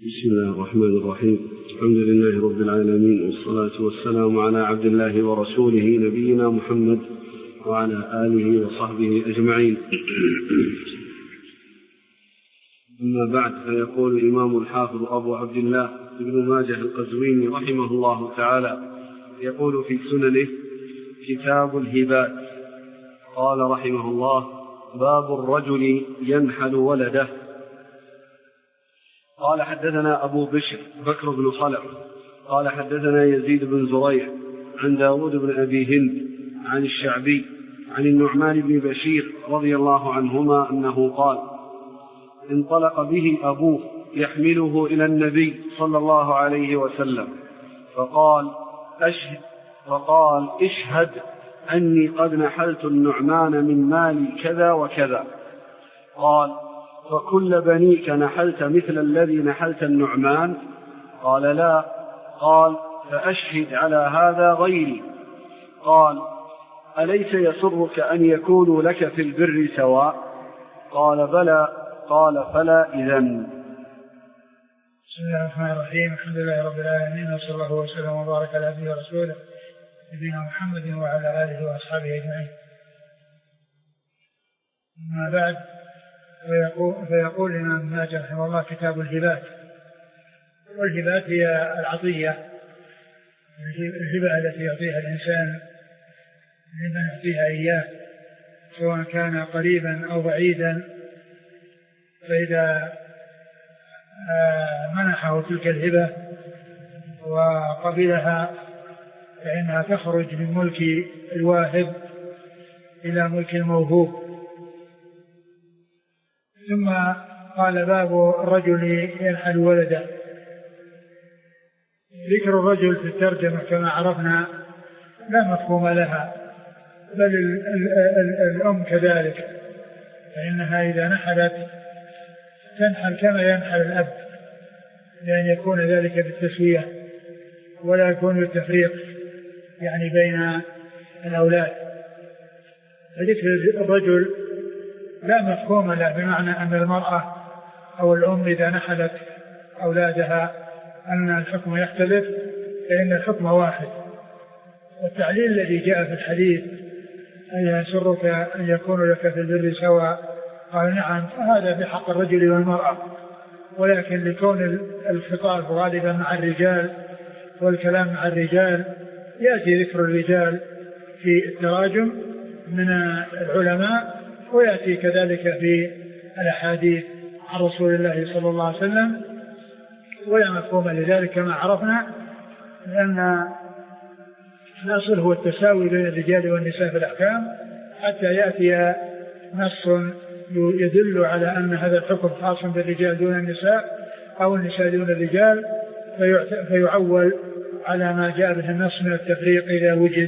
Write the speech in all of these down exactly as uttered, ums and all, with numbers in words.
بسم الله الرحمن الرحيم. الحمد لله رب العالمين، والصلاة والسلام على عبد الله ورسوله نبينا محمد وعلى آله وصحبه أجمعين. أما بعد، فيقول الإمام الحافظ أبو عبد الله ابن ماجه القزويني رحمه الله تعالى، يقول في سننه: كتاب الهبات. قال رحمه الله: باب الرجل ينحل ولده. قال: حدثنا أبو بشر بكر بن خلف قال: حدثنا يزيد بن زريع عن داود بن أبي هند عن الشعبي عن النعمان بن بشير رضي الله عنهما أنه قال: انطلق به أبوه يحمله إلى النبي صلى الله عليه وسلم، فقال: أشهد فقال اشهد أني قد نحلت النعمان من مالي كذا وكذا. قال: فكل بنيك نحلت مثل الذي نحلت النعمان؟ قال: لا. قال: فأشهد على هذا غيري. قال: أليس يسرك أن يكونوا لك في البر سواء؟ قال: بلى. قال: فلا إذن. بسم الله الرحمن الرحيم. الحمد لله رب العالمين، وصلى الله وسلم وبارك على عبده ورسوله نبينا محمد وعلى آله وأصحابه أجمعين. أما بعد، فيقول, فيقول الإمام ماجه رحمه الله: كتاب الهبات. والهبات هي العطية، الهبة التي يعطيها الإنسان لمن يعطيها إياه، سواء كان قريبا أو بعيدا. فإذا منحه تلك الهبة وقبلها فإنها تخرج من ملك الواهب إلى ملك الموهوب. ثم قال: باب الرجل ينحل ولده. ذكر الرجل في الترجمة كما عرفنا لا مفهوم لها، بل ال ال ال الأم كذلك، فإنها إذا نحلت تنحل كما ينحل الأب، لأن يكون ذلك بالتسوية ولا يكون بالتفريق يعني بين الأولاد. فذكر الرجل لا مفهوم له، بمعنى أن المرأة أو الأم إذا نحلت أولادها أن الحكم يختلف، فإن الحكم واحد. والتعليل الذي جاء في الحديث: أن يسرك أن يكون لك في البر سواء، قال: نعم، فهذا في حق الرجل والمرأة، ولكن لكون الخطاب غالبا مع الرجال والكلام مع الرجال يأتي ذكر الرجال في التراجم من العلماء، ويأتي كذلك في الأحاديث عن رسول الله صلى الله عليه وسلم، ولا مفهوم لذلك كما عرفنا، لأن الأصل هو التساوي بين الرجال والنساء في الأحكام، حتى يأتي نص يدل على أن هذا الحكم خاص بالرجال دون النساء أو النساء دون الرجال، فيعول على ما جاء به النص من التفريق إذا وجد.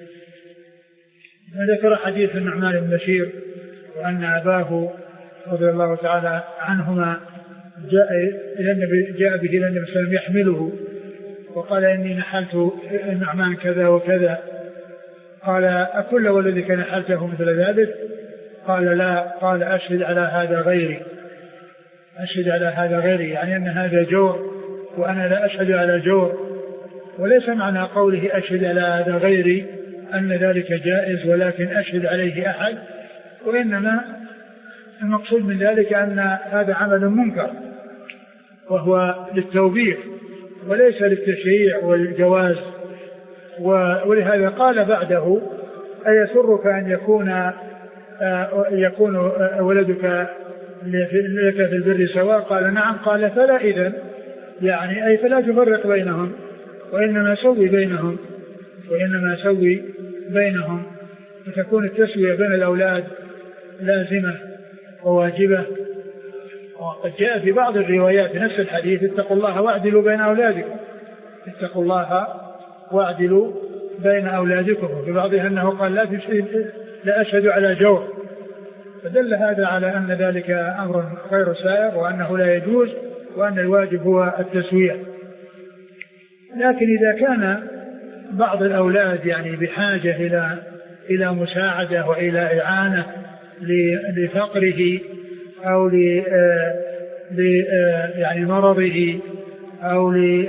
ذكر حديث النعمان بن بشير وأن أباه رضي الله تعالى عنهما جاء إلى النبي جاء به إلى النبي صلى الله عليه وسلم يحمله، وقال: إني نحلت النعمان كذا وكذا. قال: أكل ولدك نحلته مثل ذلك؟ قال: لا. قال: أشهد على هذا غيري. أشهد على هذا غيري يعني أن هذا جور وأنا لا أشهد على جور. وليس معنى قوله أشهد على هذا غيري أن ذلك جائز ولكن أشهد عليه أحد، وإنما المقصود من ذلك أن هذا عمل منكر وهو للتوبيخ وليس للتشريع والجواز. ولهذا قال بعده: أيسرك أن يكون يكون ولدك لك في البر سواء؟ قال: نعم. قال: فلا إذن، يعني أي فلا تفرق بينهم، وإنما سوي بينهم وإنما سوي بينهم فتكون التسوية بين الأولاد لازمة وواجبة. وقد جاء في بعض الروايات نفس الحديث: اتقوا الله واعدلوا بين أولادكم. اتقوا الله واعدلوا بين أولادكم. وفي بعضها أنه قال: لا لا أشهد على جور. فدل هذا على أن ذلك أمر غير سائغ، وأنه لا يجوز، وأن الواجب هو التسوية. لكن إذا كان بعض الأولاد يعني بحاجة إلى إلى مساعدة وإلى إعانة لفقره أو ل يعني مرضه أو ل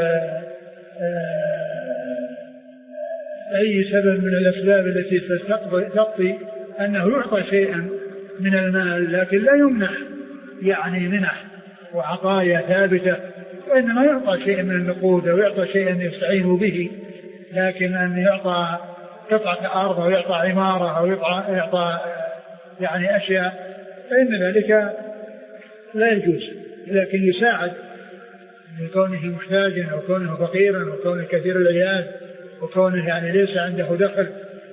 أي سبب من الأسباب التي تقضي أنه يعطى شيئا من المال، لكن لا يمنح يعني منح وعطايا ثابتة، وإنما يعطى شيئا من النقود أو يعطى شيئا يستعين به، لكن أن يعطى قطعة أرض أو يعطى عمارة أو يعطى, يعطى يعني أشياء فإن ذلك لا يجوز، لكن يساعد من كونه محتاجا أو كونه فقيرا أو كونه كثير العيال وكونه يعني ليس عنده دخل،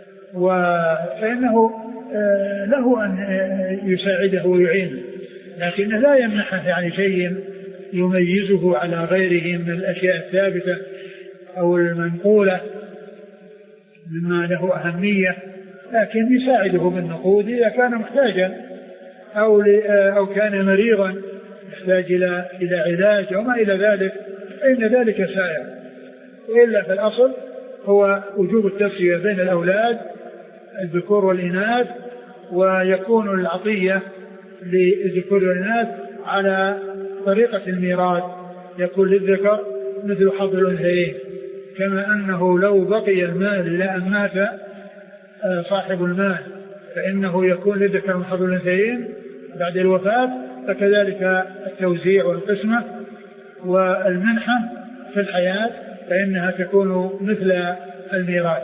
فإنه له أن يساعده ويعينه، لكنه لا يمنحه يعني شيء يميزه على غيره من الأشياء الثابتة أو المنقولة مما له أهمية، لكن يساعده بالنقود إذا كان محتاجا أو أو كان مريضا يحتاج إلى إلى علاج أو ما إلى ذلك، فإن ذلك سائر. وإلا في الأصل هو وجوب التسوية بين الأولاد الذكور والإناث، ويكون العطية للذكور والإناث على طريقة الميراث، يكون للذكر مثل حظ الأنثيين، كما أنه لو بقي المال إلى أن مات صاحب المال فإنه يكون للذكر مثل حظ الأنثيين بعد الوفاة، فكذلك التوزيع والقسمة والمنحة في الحياة فإنها تكون مثل الميراث.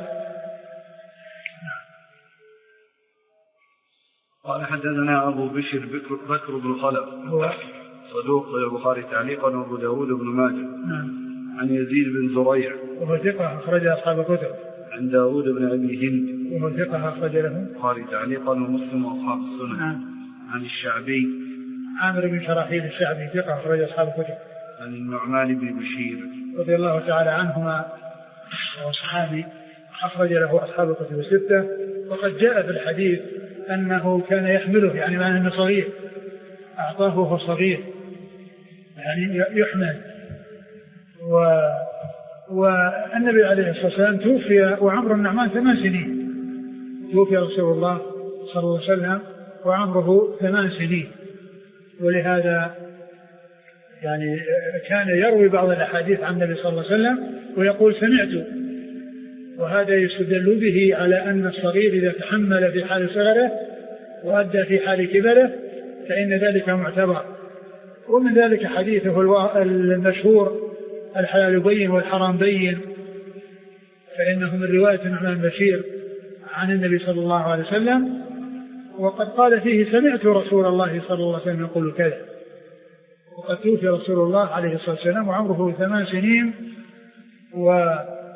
قال حدثنا أبو بشر بكر, بكر بن خلف صدوق البخاري تعليقا وأبو داود بن ماجه عن يزيد بن زريع وهو ثقة أخرج أصحاب الكتب، عن داود بن أبي هند وهو ثقة أخرج له البخاري تعليقا ومسلم وأصحاب السنن نعم. عن الشعبي عامر بن شراحيل الشعبي ثقة أخرج أصحاب الكتب، عن النعمان بن بشير رضي الله تعالى عنهما وصحابي أخرج له أصحاب الكتب الستة. وقد جاء في الحديث أنه كان يحمله، يعني معنى أنه صغير أعطاه وهو صغير يعني يحمل. و... والنبي عليه الصلاة والسلام توفي وعمر النعمان ثمان سنين، توفي رسول الله صلى الله عليه وسلم وعمره ثمان سنين، ولهذا يعني كان يروي بعض الأحاديث عن النبي صلى الله عليه وسلم ويقول سمعت، وهذا يستدل به على أن الصغير إذا تحمل في حال صغره وأدى في حال كبره فإن ذلك معتبر. ومن ذلك حديثه المشهور الحلال بين والحرام بين، فإنه من رواية النعمان بشير عن النبي صلى الله عليه وسلم، وقد قال فيه سمعت رسول الله صلى الله عليه وسلم يقول كذا. وقد توفي رسول الله عليه الصلاة والسلام وعمره ثمان سنين، و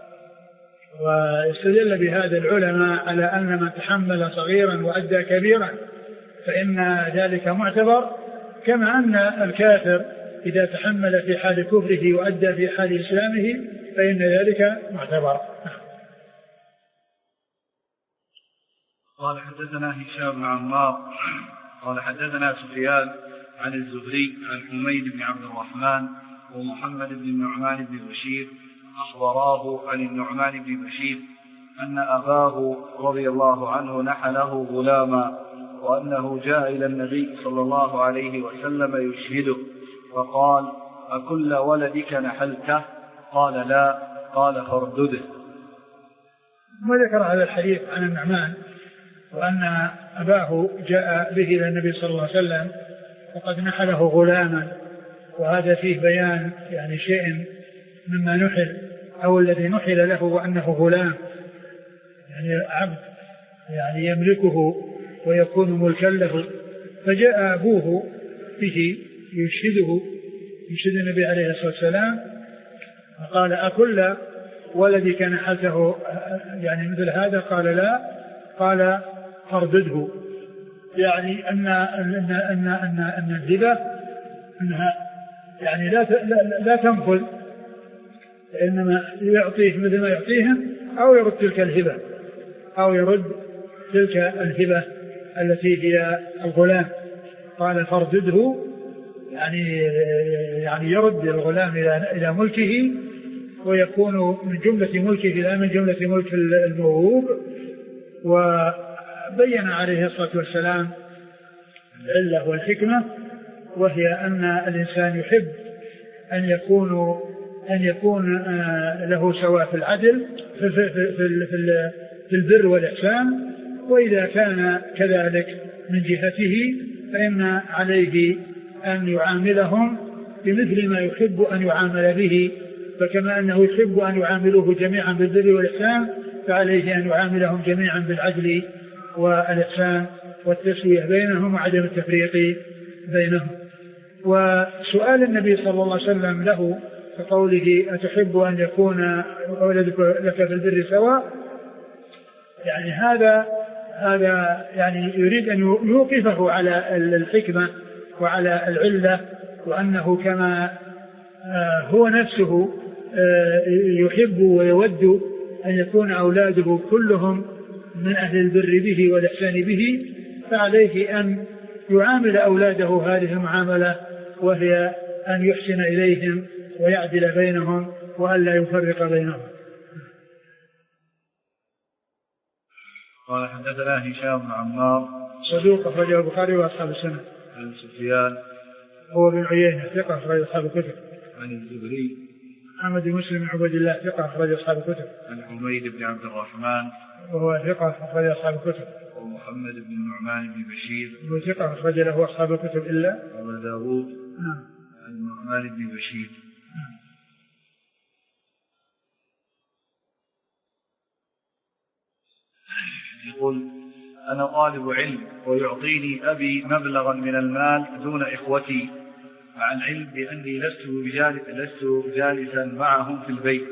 ويستدل بهذا العلماء على أن من تحمل صغيرا وأدى كبيرا فإن ذلك معتبر، كما أن الكافر إذا تحمل في حال كفره وأدى في حال إسلامه فإن ذلك معتبر. قال حدثنا هشام بن عمار قال حدثنا سفيان عن الزهري عن حميد بن عبد الرحمن ومحمد بن النعمان بن بشير أخبراه عن النعمان بن بشير أن أباه رضي الله عنه نحله غلاما، وأنه جاء إلى النبي صلى الله عليه وسلم يشهده فقال أكل ولدك نحلته؟ قال لا، قال فاردده. وذكر هذا الحديث عن النعمان وأن أباه جاء به إلى النبي صلى الله عليه وسلم وقد نحله غلاما، وهذا فيه بيان يعني شيء مما نحل أو الذي نحل له وأنه غلام، يعني عبد يعني يملكه ويكون ملكا له. فجاء أبوه به يشهده يشهد النبي عليه الصلاة والسلام وقال أكل ولدك نحلته يعني مثل هذا؟ قال لا، قال فاردده، يعني أن أن أن أن أن الهبة أنها يعني لا لا تنفل، إنما يعطيه مثل ما يعطيهم أو يرد تلك الهبة أو يرد تلك الهبة التي هي الغلام. قال فاردده يعني يعني يرد الغلام إلى إلى ملكه ويكون من جملة ملكه لا من جملة ملك الموهوب. وبين عليه الصلاة والسلام العلة والحكمة، وهي أن الإنسان يحب أن يكون أن يكون له سواء في العدل في, في, في, في, في البر والإحسان، وإذا كان كذلك من جهته فإن عليه أن يعاملهم بمثل ما يحب أن يعامل به، فكما أنه يحب أن يعاملوه جميعا بالبر والإحسان فعليه أن يعاملهم جميعا بالعدل والإحسان والتسوية بينهم وعدم التفريق بينهم. وسؤال النبي صلى الله عليه وسلم له كقوله أتحب أن يكون ولدك لك في البر سواء، يعني هذا هذا يعني يريد أن يوقفه على الحكمة وعلى العلة، وأنه كما هو نفسه يحب ويود أن يكون أولاده كلهم من أهل البر به والإحسان به، فعليه أن يعامل أولاده هذه المعاملة، وهي أن يحسن إليهم ويعدل بينهم وأن لا يفرق بينهم. قال حدثنا هشام بن عمار صدوق أخرجه البخاري وأصحاب السنة. عن سفيان هو بن عيينة ثقة أخرج أصحاب الكتب. عن الزهري محمد بن مسلم بن عبد الله ثقة أخرج أصحاب الكتب. عن حميد بن عبد الرحمن وهو ثقة أخرج أصحاب الكتب. ومحمد بن النعمان بن بشير وهو ثقة أخرج له أصحاب الكتب إلا أبو داود. نعم. عن النعمان بن بشير. نعم. يقول أنا طالب علم ويعطيني أبي مبلغا من المال دون إخوتي، مع العلم بأني لست بجالس لست جالسا معهم في البيت.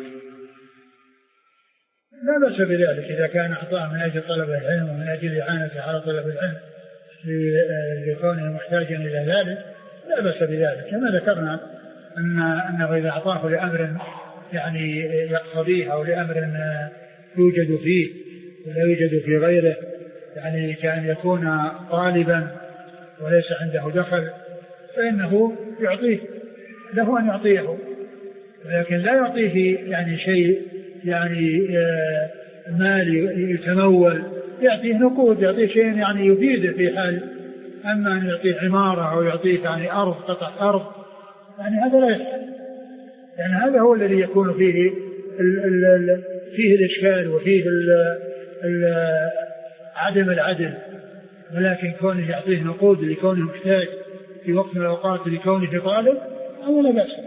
لا بأس بذلك إذا كان أعطاه من أجل طلب العلم ومن أجل إعانته على طلب العلم لكونه محتاجا إلى ذلك، لا بأس بذلك. كما ذكرنا أن أنه إذا أعطاه لأمر يعني يقتضيه أو لأمر يوجد فيه ولا يوجد في غيره، يعني كأن يكون طالبا وليس عنده دخل، فإنه يعطيه له أن يعطيه، لكن لا يعطيه يعني شيء يعني مال يتمول، يعطيه نقود، يعطيه شيء يعني يفيده في حال. أما أن يعطيه عمارة أو يعطيه يعني أرض قطع أرض، يعني هذا لا يحصل. يعني هذا هو الذي يكون فيه ال ال ال فيه الإشكال وفيه ال ال عدم العدل. ولكن كونه يعطيه نقود لكونه محتاج في وقت من الأوقات لكونه طالب، هذا لا بأس.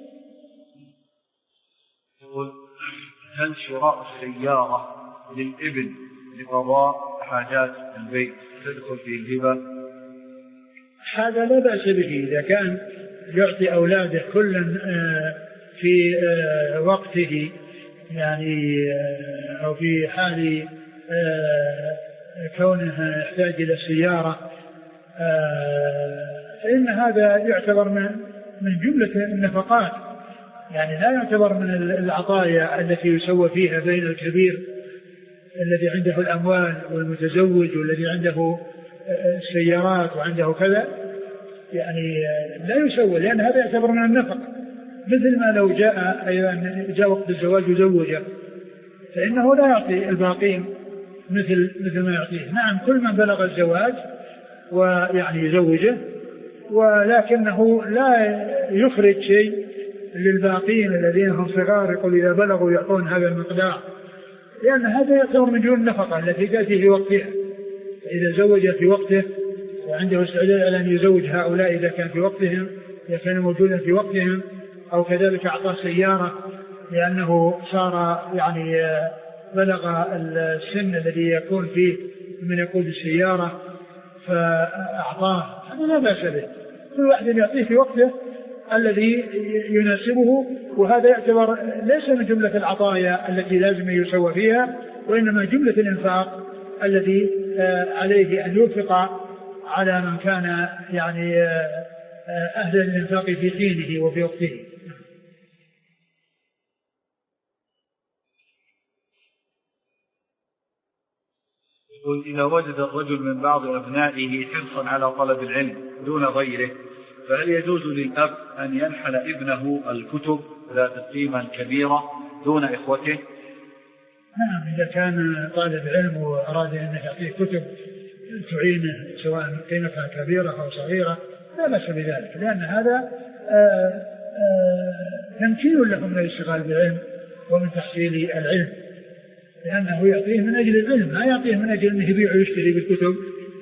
هل شراء السيارة للابن لقضاء حاجات البيت تدخل في الهبة؟ هذا لا بأس به إذا كان يعطي أولاده كلا في وقته، يعني أو في حال كونه يحتاج إلى السيارة، فإن هذا يعتبر من جملة النفقات، يعني لا يعتبر من العطايا التي يسوى فيها بين الكبير الذي عنده الأموال والمتزوج والذي عنده السيارات وعنده كذا، يعني لا يسوى، لأن هذا يعتبر من النفقة. مثل ما لو جاء أيضا جاء وقت الزواج وزوجه، فإنه لا يعطي الباقين مثل مثل ما يعطيه. نعم كل من بلغ الزواج ويعني يزوجه، ولكنه لا يخرج شيء للباقين الذين هم صغار يقول إذا بلغوا يعطون هذا المقدار، لأن هذا يعتبر من دون النفقة التي تأتي في وقتها. إذا زوج في وقته وعنده استعداد على أن يزوج هؤلاء إذا كان في وقتهم، إذا كان موجودا في وقتهم، أو كذلك أعطى سيارة لأنه صار يعني بلغ السن الذي يكون فيه من يقود السيارة فأعطاه، هذا لا بأس به. كل واحد يعطيه في وقته الذي يناسبه، وهذا يعتبر ليس من جملة العطايا التي لازم يسوى فيها، وإنما جملة الإنفاق الذي عليه أن ينفق على من كان يعني أهل الإنفاق في حينه وفي وقته. يقول إذا وجد الرجل من بعض أبنائه حرصا على طلب العلم دون غيره، فهل يجوز للأب أن ينحل ابنه الكتب ذات القيمة الكبيرة دون إخوته؟ نعم، إذا كان طالب علم وأراد أن يعطيه كتب تعينه سواء قيمتها كبيرة أو صغيرة لا بأس بذلك، لأن هذا آآ آآ تمكين له من الاشتغال بالعلم ومن تحصيل العلم، لأنه يعطيه من أجل العلم، ما يعطيه من أجل أنه يبيع ويشتري بالكتب.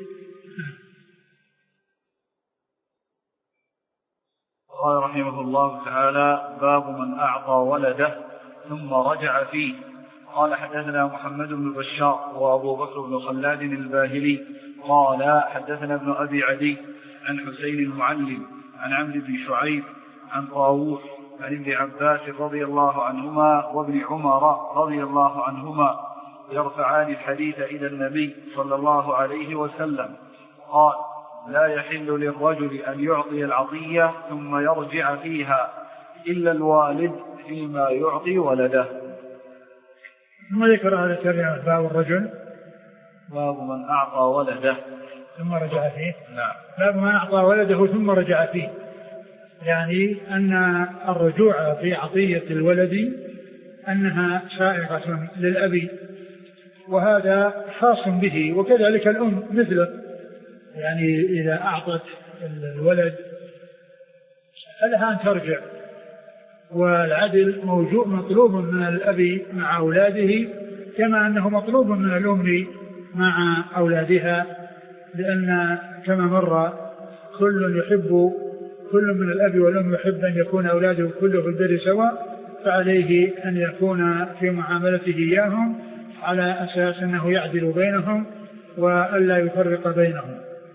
قال رحمه الله تعالى: باب من أعطى ولده ثم رجع فيه. قال: حدثنا محمد بن بشار وأبو بكر بن خلاد الباهلي قال: حدثنا ابن أبي عدي عن حسين المعلم عن عمرو بن شعيب عن طاووس عن ابن عباس رضي الله عنهما وابن عمر رضي الله عنهما يرفعان الحديث إلى النبي صلى الله عليه وسلم قال: لا يحل للرجل أن يعطي العطية ثم يرجع فيها إلا الوالد فيما يعطي ولده. ثم ذكر هذا الترجمة: باب الرجل باب من أعطى ولده ثم رجع فيه. نعم. باب من أعطى ولده ثم رجع فيه، يعني أن الرجوع في عطية الولد أنها سائغة للأب، وهذا خاص به، وكذلك الأم مثله، يعني إذا أعطت الولد فلها أن ترجع، والعدل موجود مطلوب من الأب مع أولاده كما أنه مطلوب من الأم مع أولادها، لأن كما مر كل يحب كل من الأب والأم يحب أن يكون أولاده كله في البر سواء، فعليه أن يكون في معاملته إياهم على أساس أنه يعدل بينهم وألا يفرق بينهم.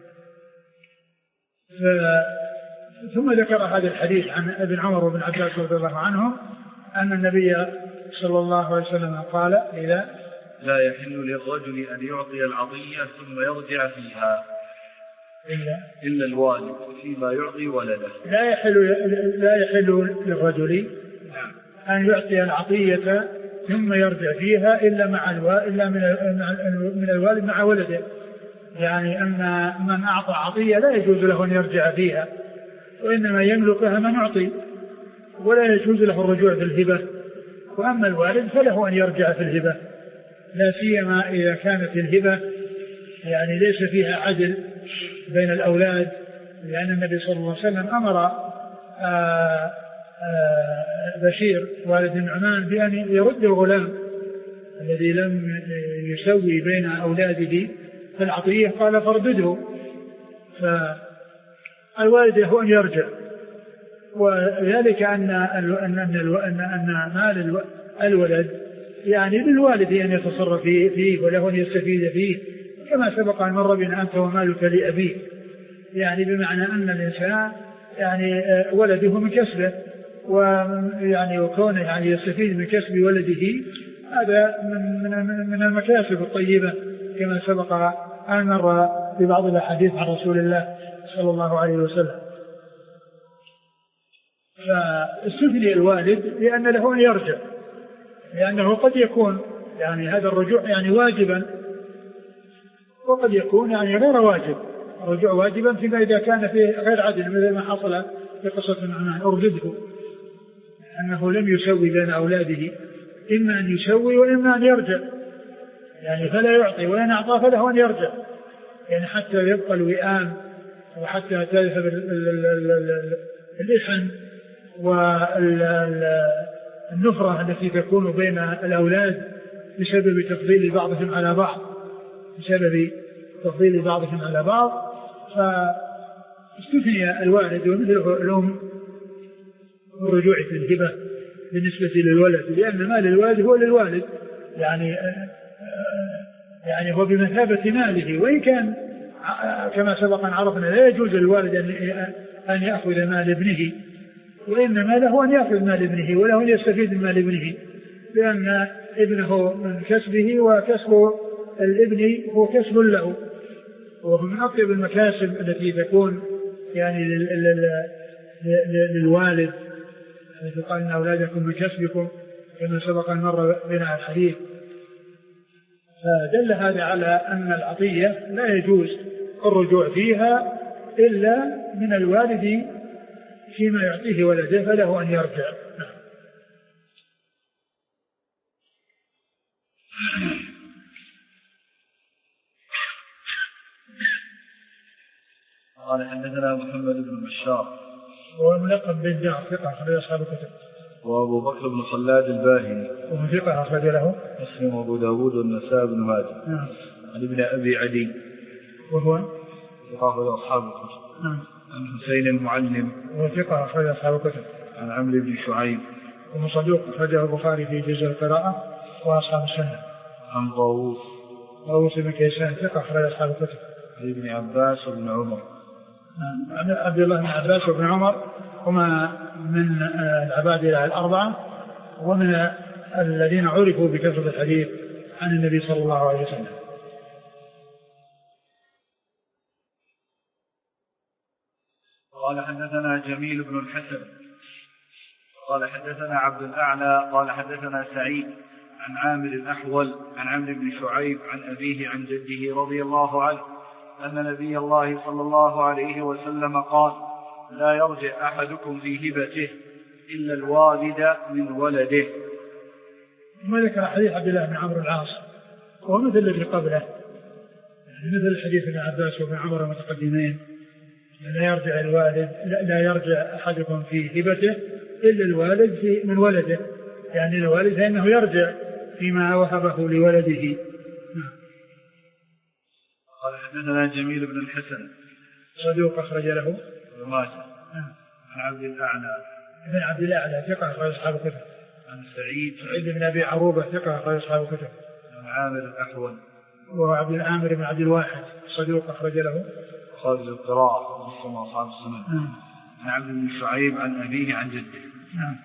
ثم ذكر هذا الحديث عن ابن عمر وابن عباس رضي الله عنهم أن النبي صلى الله عليه وسلم قال: إذا لا يحل للرجل أن يعطي العطية ثم يرجع فيها إلا, إلا الوالد فيما يعطي ولده. لا يحل لا يحل للرجل أن يعطي العطية ثم يرجع فيها إلا مع الوالد إلا من الوالد مع ولده، يعني أن من أعطى عطية لا يجوز له أن يرجع فيها، وإنما يملكها من يعطي، ولا يجوز له الرجوع في الهبة. وأما الوالد فله أن يرجع في الهبة، لا سيما إذا كانت الهبة يعني ليس فيها عدل بين الأولاد، لأن النبي صلى الله عليه وسلم أمر آآ آآ بشير والد النعمان بأن يرد الغلام الذي لم يسوي بين أولاده في العطية، قال: فاردده. فالوالد له أن يرجع، وذلك أن أن أن أن مال الولد يعني للوالد أن يتصرف فيه وله أن يستفيد فيه، كما سبق أن مر بنا: أنت ومالك لأبيك، يعني بمعنى أن الإنسان يعني ولده من كسبه، ويعني وكونه يعني يستفيد من كسب ولده، هذا من من من المكاسب الطيبة، كما سبق أن مر في بعض الأحاديث عن رسول الله صلى الله عليه وسلم. فاستثني الوالد لأن له أن يرجع، لأنه قد يكون يعني هذا الرجوع يعني واجبا، وقد يكون يعني غير واجب. الرجوع واجبا فيما إذا كان فيه غير عدل، مثل ما حصل في قصة النعمان: أردده، أنه لم يسوي بين أولاده، إما أن يسوي وإما أن يرجع، يعني فلا يعطي، وإن أعطى فله أن يرجع، يعني حتى يبقى الوئام وحتى تذهب الإحن والنفرة التي تكون بين الأولاد بسبب تفضيل بعضهم على بعض بسبب تفضيل بعضهم على بعض. فاستثني الوالد ومثله الأم الرجوع في الهبة بالنسبة للولد، لأن مال الوالد هو للوالد، يعني يعني هو بمثابة ماله، وإن كان كما سبق أن عرفنا لا يجوز للوالد أن يأخذ مال ابنه، وإنما له أن يأخذ مال ابنه وله أن يستفيد من مال ابنه، لأن ابنه من كسبه، وكسب الابن هو كسب له، وهو من أطيب المكاسب التي تكون يعني للوالد، التي قال: إن أولادكم من كسبكم، كما سبق أن مر بنا الحديث. فدل هذا على أن العطية لا يجوز الرجوع فيها إلا من الوالد فيما يعطيه ولده، فله أن يرجع. قال حدثنا محمد بن بشار وهو ملقب بالدار ثقة أخرج أصحاب الكتب. وأبو بكر بن خلاد الباهلي وهو ثقة أخرج له مسلم وأبو داود والنسائي بن ماجه. نعم. عن ابن أبي عدي وهو ثقة أخرج أصحاب الكتب. نعم. عن حسين المعلم وهو ثقة أخرج أصحاب الكتب. عن عمرو بن شعيب وهو صدوق أخرجه البخاري في جزء القراءة وأصحاب السنة. عن طاووس طاووس بن كيسان ثقة أخرج أصحاب الكتب. عن ابن عباس وابن عمر. عن عبد الله بن عباس وابن عمر هما من العبادلة الأربعة ومن الذين عرفوا بكثرة الحديث عن النبي صلى الله عليه وسلم. قال حدثنا جميل بن الحسن قال حدثنا عبد الأعلى قال حدثنا سعيد عن عامر الأحول عن عمرو بن شعيب عن أبيه عن جده رضي الله عنه أن نبي الله صلى الله عليه وسلم قال لا يرجع أحدكم في هبته إلا الوالد من ولده. ما ذكر حديث عبد الله بن عمرو العاص وهو مثل الذي قبله، يعني مثل حديث ابن عباس وابن عمر المتقدمين، لا يرجع الوالد لا يرجع أحدكم في هبته إلا الوالد في من ولده، يعني الوالد فإنه يرجع فيما وهبه لولده. قال حدثنا جميل بن الحسن صدوق أخرج له ابن ماجه. عن عبد الأعلى ابن عبد الأعلى ثقة أخرج أصحاب الكتب. عن سعيد سعيد بن أبي عروبة ثقة أخرج أصحاب الكتب. عن عامر الأحول وهو عبد العامر بن عبد الواحد صدوق أخرج له خارج القراءة مسلم وأصحاب السنة. عن عبد بن شعيب عن أبيه عن جده. نعم.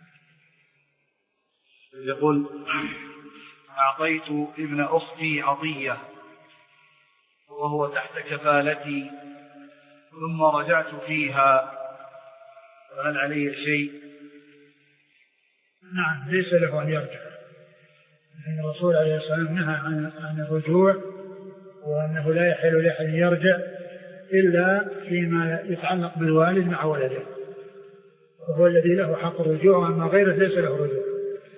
يقول أعطيت ابن أختي عطية وهو تحت كفالتي ثم رجعت فيها فهل علي شيء؟ نعم ليس له أن يرجع، لأن الرسول عليه الصلاة والسلام نهى عن, عن الرجوع، وأنه لا يحل لأحد أن يرجع إلا فيما يتعلق بالوالد مع ولده، وهو الذي له حق الرجوع، وأما غيره ليس له رجوع.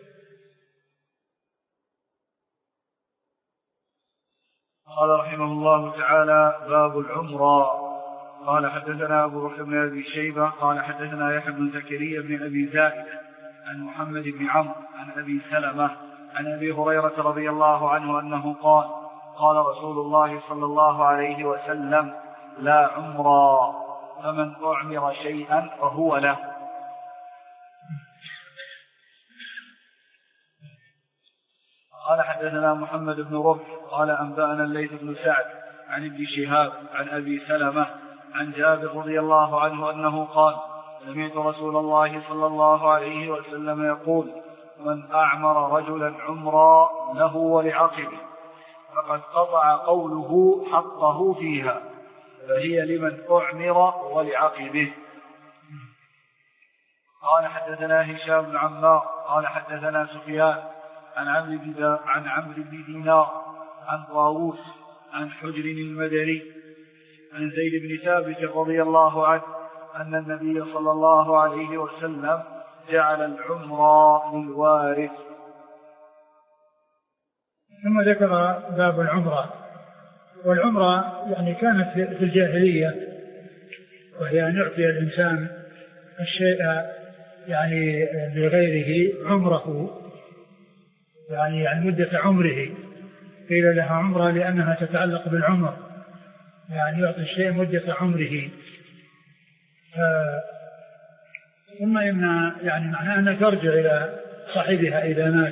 قال رحمه الله تعالى باب العمرة. قال حدثنا أبو بكر بن أبي شيبة قال حدثنا يحيى بن زكريا بن أبي زائدة عن محمد بن عمرو عن أبي سلمة عن أبي هريرة رضي الله عنه أنه قال قال رسول الله صلى الله عليه وسلم لا عمرة فمن أعمر شيئا فهو له. قال حدثنا محمد بن ربح قال أنبأنا الليث بن سعد عن ابن شهاب عن أبي سلمة عن جابر رضي الله عنه أنه قال سمعت رسول الله صلى الله عليه وسلم يقول من أعمر رجلا عمرا له ولعقبه فقد قطع قوله حقه فيها فهي لمن أعمر ولعقبه. قال حدثنا هشام بن عمار قال حدثنا سفيان عن عمرو عن عمرو بن دينار عن طاووس عن حجر المدني عن زيد بن ثابت رضي الله عنه أن النبي صلى الله عليه وسلم جعل العمرة للوارث. ثم ذكر باب العمرة، والعمرة يعني كانت في الجاهلية، وهي أن يعطي الإنسان الشيء يعني لغيره عمره، يعني عن مدة عمره، قيل لها عمرة لأنها تتعلق بالعمر، يعني يعطي الشيء مدة عمره. ثم إن يعني معناه أنها ترجع إلى صاحبها إذا مات.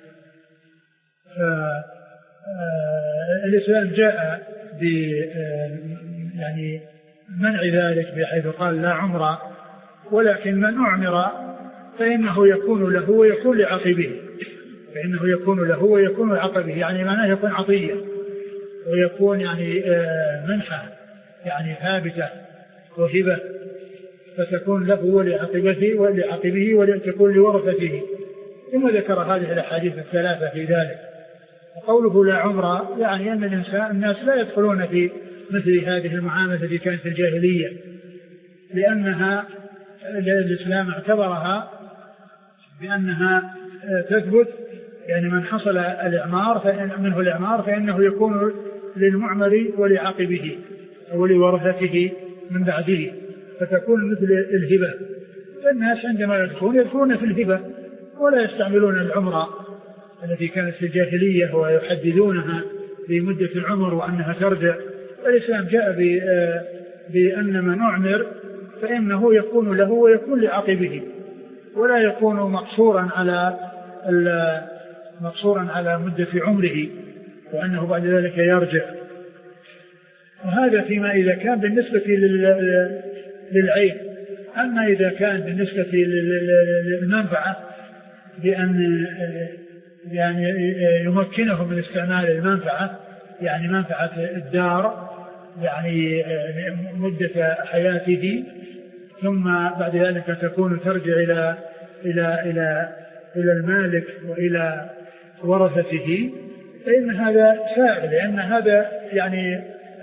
الإسلام جاء ب يعني منع ذلك بحيث قال لا عمرة، ولكن من أعمر فإنه يكون له ويكون لعقبه، فإنه يكون له ويكون لعقبه، يعني معناه يكون عطية ويكون يعني منحة يعني ثابتة وهبة، فتكون له ولعقبته ولعقبه ولتكون لورثته. ثم ذكر هذه الأحاديث الثلاثة في ذلك. وقوله لا عمرة يعني أن الإنسان الناس لا يدخلون في مثل هذه المعاملة التي كانت في الجاهلية، لأنها الإسلام اعتبرها بأنها تثبت، يعني من حصل الإعمار منه الإعمار فإنه يكون للمعمر ولعقبه ولورثته من بعده، فتكون مثل الهبة. فالناس عندما يدخلون يدخلون في الهبة ولا يستعملون العمرة التي كانت في الجاهلية ويحددونها بمدة العمر وأنها ترجع. الإسلام جاء بأن من نعمر فإنه يكون له ويكون لعقبه، ولا يكون مقصورا على مقصورا على مدة عمره وأنه بعد ذلك يرجع. وهذا فيما إذا كان بالنسبة للعين. أما إذا كان بالنسبة للمنفعة بأن يعني يمكنه من استعمال المنفعة، يعني منفعة الدار يعني مدة حياته، ثم بعد ذلك تكون ترجع إلى إلى إلى إلى المالك وإلى ورثته، فإن هذا سائغ، لأن هذا يعني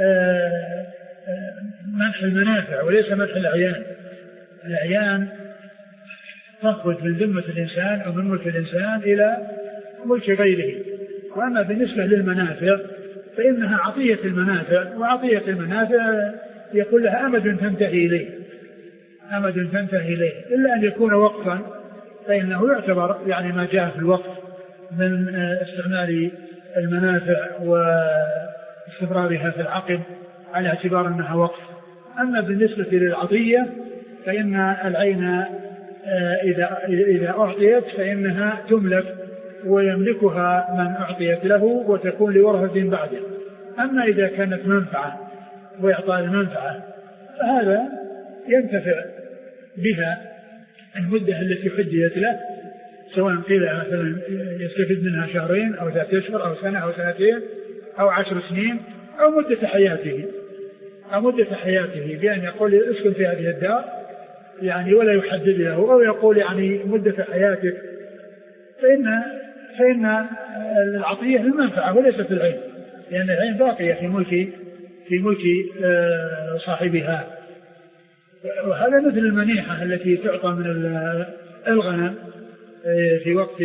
منح المنافع وليس منح الأعيان. الأعيان تخرج من ذمة الإنسان أو من ملك الإنسان إلى ملك غيره. وأما بالنسبة للمنافع فإنها عطية المنافع، وعطية المنافع يقول لها أمد تنتهي إليه، أمد تنتهي إليه، إلا أن يكون وقفا فإنه يعتبر يعني ما جاء في الوقف من استعمال المنافع واستمرارها في العقد على اعتبار أنها وقف. أما بالنسبة للعطية فإن العين إذا إذا أعطيت فإنها تملك ويملكها من أعطيت له وتكون لورثة بعده. أما إذا كانت منفعة وإعطاء المنفعة فهذا ينتفع بها المدة التي حددت له، سواء قيل مثلا يستفيد منها شهرين أو ثلاثة أشهر أو سنة أو سنتين أو عشر سنين أو مدة حياته أو مدة حياته بأن يقول اسكن في هذه الدار يعني ولا يحدد له، أو يقول يعني مدة حياتك، فإن فإن العطية المنفعة وليست العين، لأن العين باقية في ملك في ملك صاحبها. وهذا مثل المنيحة التي تعطى من الغنم في وقت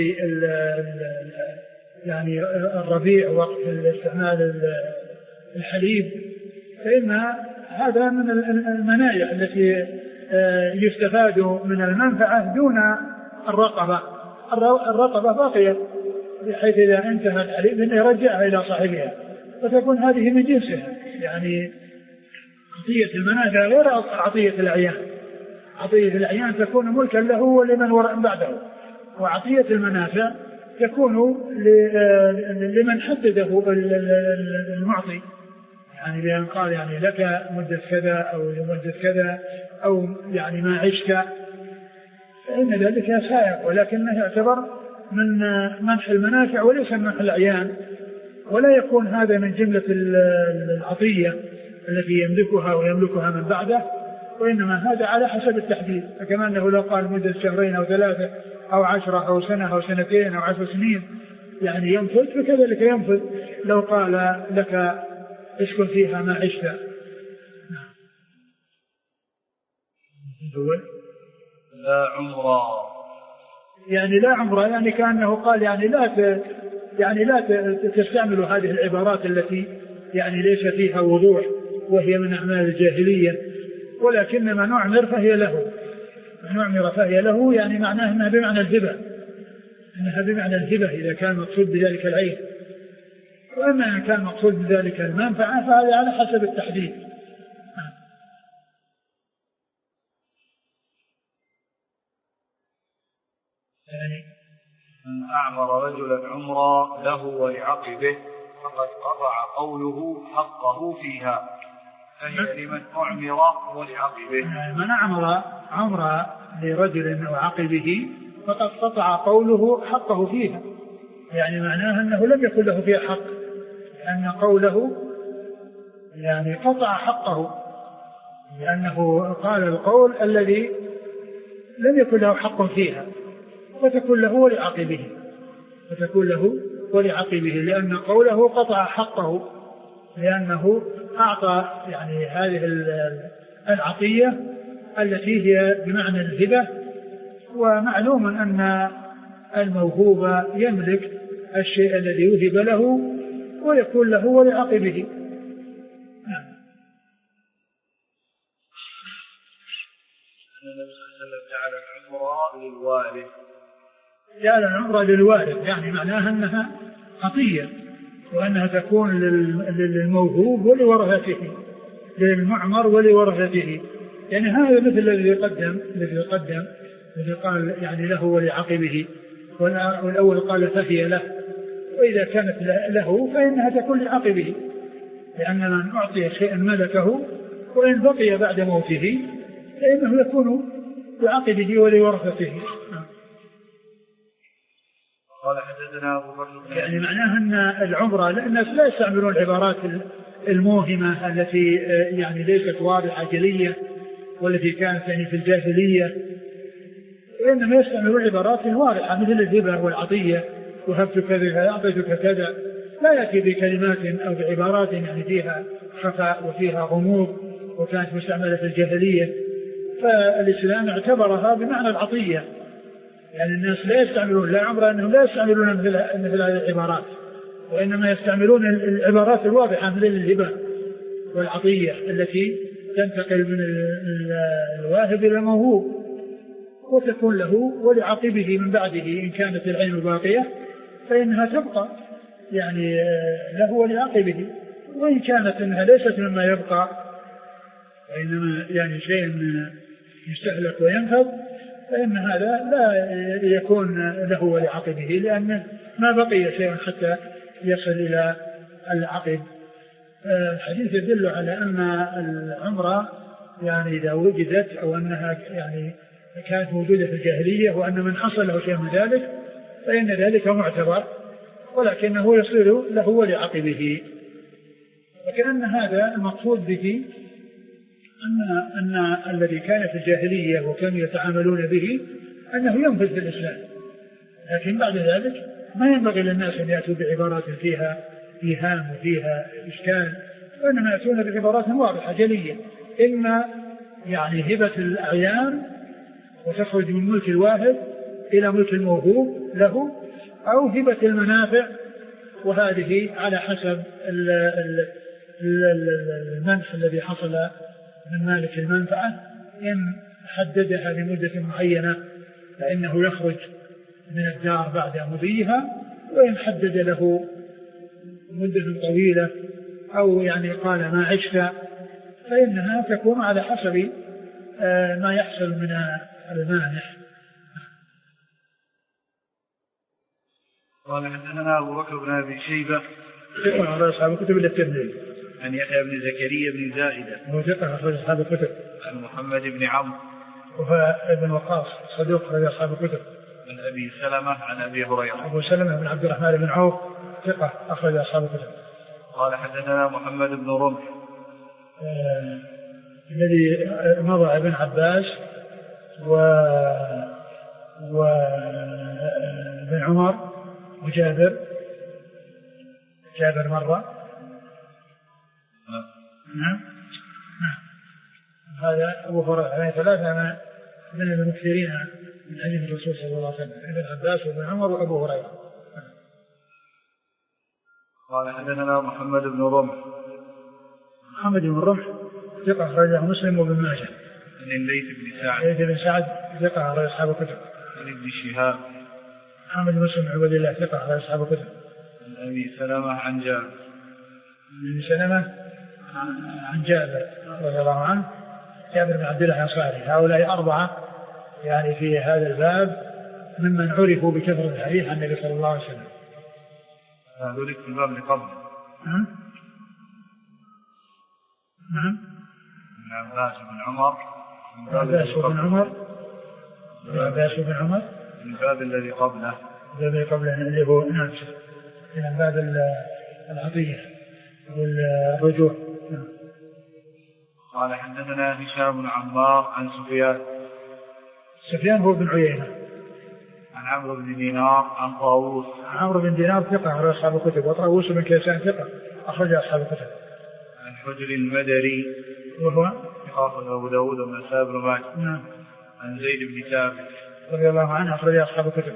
يعني الربيع وقت استعمال الحليب، فإن هذا من المنايح التي يستفاد من المنفعة دون الرقبة. الرقبة باقية بحيث إذا انتهى الحليب إنه يرجعها إلى صاحبها، وتكون هذه من جنسها. يعني عطية المنافع غير عطية الأعيان. عطية الأعيان تكون ملكا له ولمن وراء بعده، وعطية المنافع تكون لمن حدده المعطي، يعني بأن قال يعني لك مدة كذا أو مدة كذا أو يعني ما عشت، فإن ذلك سائق، ولكنه يعتبر من منح المنافع وليس من منح الأعيان، ولا يكون هذا من جملة العطية التي يملكها ويملكها من بعده، وإنما هذا على حسب التحديد. فكما أنه لو قال مدة شهرين أو ثلاثة أو عشرة أو سنة أو سنتين أو عشر سنين يعني ينفذ، فكذلك ينفذ لو قال لك اسكن فيها ما عشت. لا عمره يعني لا عمره يعني كأنه قال يعني لا ت... يعني لا تستعملوا هذه العبارات التي يعني ليس فيها وضوح وهي من أعمال الجاهلية، ولكن ما نعمر فهي له، ما نعمر فهي له يعني معناه أنها بمعنى الهبة، أنها بمعنى الهبة إذا كان مقصود بذلك العين. وأما إن كان مقصود بذلك المنفعة فهذا على حسب التحديد. يعني من أعمر رجلا عمرا له ولعقبه فقد قطع قوله حقه فيها، أي لمن أعمر ولعقبه. من أعمر عمرا لرجل وعقبه فقد قطع قوله حقه فيها، يعني معناه أنه لم يكن له فيها حق، لأن قوله يعني قطع حقه، لأنه قال القول الذي لم يكن له حق فيها، فتكون له ولعقبه، فتكون له ولعقبه لأن قوله قطع حقه، لأنه أعطى يعني هذه العطية التي هي بمعنى الهبة. ومعلوم أن الموهوب يملك الشيء الذي وهب له ويكون له ولعقبه. الوارث. جعل العمرة للوارث يعني معناها أنها عطية وأنها تكون للموهوب ولورثته، للمعمر ولورثته. يعني هذا مثل الذي يقدم الذي يقدم الذي قال يعني له ولعقبه، والأول قال فهي له، وإذا كانت له فإنها تكون لعقبه، لأن من أعطي شيئا ملكه وإن بقي بعد موته فإنه يكون لعقبه ولورثته. قال حدثنا أبو بكر يعني معناها أن العمرة الناس لا يستعملون العبارات الموهمة التي يعني ليست واضحة جلية والتي كانت يعني في الجاهلية، وإنما يستعملون العبارات الواضحة مثل الهبة والعطية، وهبتك كذا أعطيتك كذا، لا يأتي بكلمات أو بعبارات يعني فيها خفاء وفيها غموض وكانت مستعملة في الجاهلية. فالإسلام اعتبرها بمعنى العطية، يعني الناس لا يستعملون لا عمره أنهم لا يستعملون مثل, مثل هذه العبارات، وإنما يستعملون العبارات الواضحة مثل الهبة والعطية التي تنتقل من الواهب إلى الموهوب وتكون له ولعقبه من بعده إن كانت العين باقية فإنها تبقى يعني له ولعقبه، وإن كانت إنها ليست مما يبقى وإنما يعني شيء يستهلك وينفذ فإن هذا لا يكون له ولعقبه، لأن ما بقي شيء حتى يصل إلى العقب. الحديث يدل على أن العمرة يعني إذا وجدت أو أنها يعني كانت موجودة في الجاهلية وأن من حصل له شيء من ذلك فإن ذلك معتبر، ولكنه يصير له ولعقبه. وكأن هذا المقصود به أن, أن الذي كان في الجاهلية وكانوا يتعاملون به أنه ينفذ في الإسلام، لكن بعد ذلك ما ينبغي للناس أن يأتوا بعبارات فيها إيهام وفيها إشكال، وإنما يأتون بعبارات واضحة جلية، إما يعني هبة الأعيان وتخرج من ملك الواهب إلى ملك الموهوب له، أو هبة المنافع وهذه على حسب المنح الذي حصل من مالك المنفعة، إن حددها لمدة معينة فإنه يخرج من الدار بعد مضيها، وإن حدد له مدة طويلة أو يعني قال ما عشت فإنها تكون على حسب ما يحصل من المانح. قال حدثنا أبو بكر بن أبي شيبة ثقة على أصحاب الكتب الترمذي عن يحيى بن زكريا بن زائدة وهو ثقة أخرج أصحاب الكتب عن محمد بن عمرو وهو ابن وقاص صدوق أخرج أصحاب الكتب عن أبي سلمة عن أبي هريرة أبو سلمة بن عبد الرحمن بن عوف ثقة أخرج أصحاب الكتب. قال حدثنا محمد بن رمح آه الذي مضى ابن عباس و وابن عمر وجابر جابر مرة نعم نعم هذا أبو هريرة يعني ثلاثة من المكثرين من حديث الرسول صلى الله عليه وسلم، ابن عباس وابن عمر وأبو هريرة. قال حدثنا محمد بن رمح محمد بن رمح ثقة أخرجه مسلم وابن ماجه. عن الليث بن سعد الليث بن سعد ثقة أخرج أصحاب الكتب. عن ابن شهاب محمد بن مسلم عبد الله ثقة أخرج أصحاب الكتب. عن أبي سلمة عن جابر عن سلمة عن جابر رضي الله عنه جابر بن عبد الله الأنصاري. هؤلاء أربعة يعني في هذا الباب ممن عرفوا بكثرة الحديث عن النبي صلى الله عليه وسلم. هذولك في الباب اللي قبله نعم نعم ابن عباس بن عمر ابن عباس بن عمر ابن عباس بن عمر من الباب الذي قبله الذي قبله اللي هو نعم من باب العطية والرجوع. قال حدثنا هشام بن عمار عن سفيان سفيان هو بن عيينة عن عمرو بن دينار عن طاووس عمرو بن دينار ثقة أخرج أصحاب الكتب، وطاووس بن كيسان ثقة أخرج أصحاب الكتب. عن حجر المدري وهو ثقة أبو داود ومساب بن ماجه. نعم. عن زيد بن ثابت رضي الله عنه أخرج أصحاب الكتب.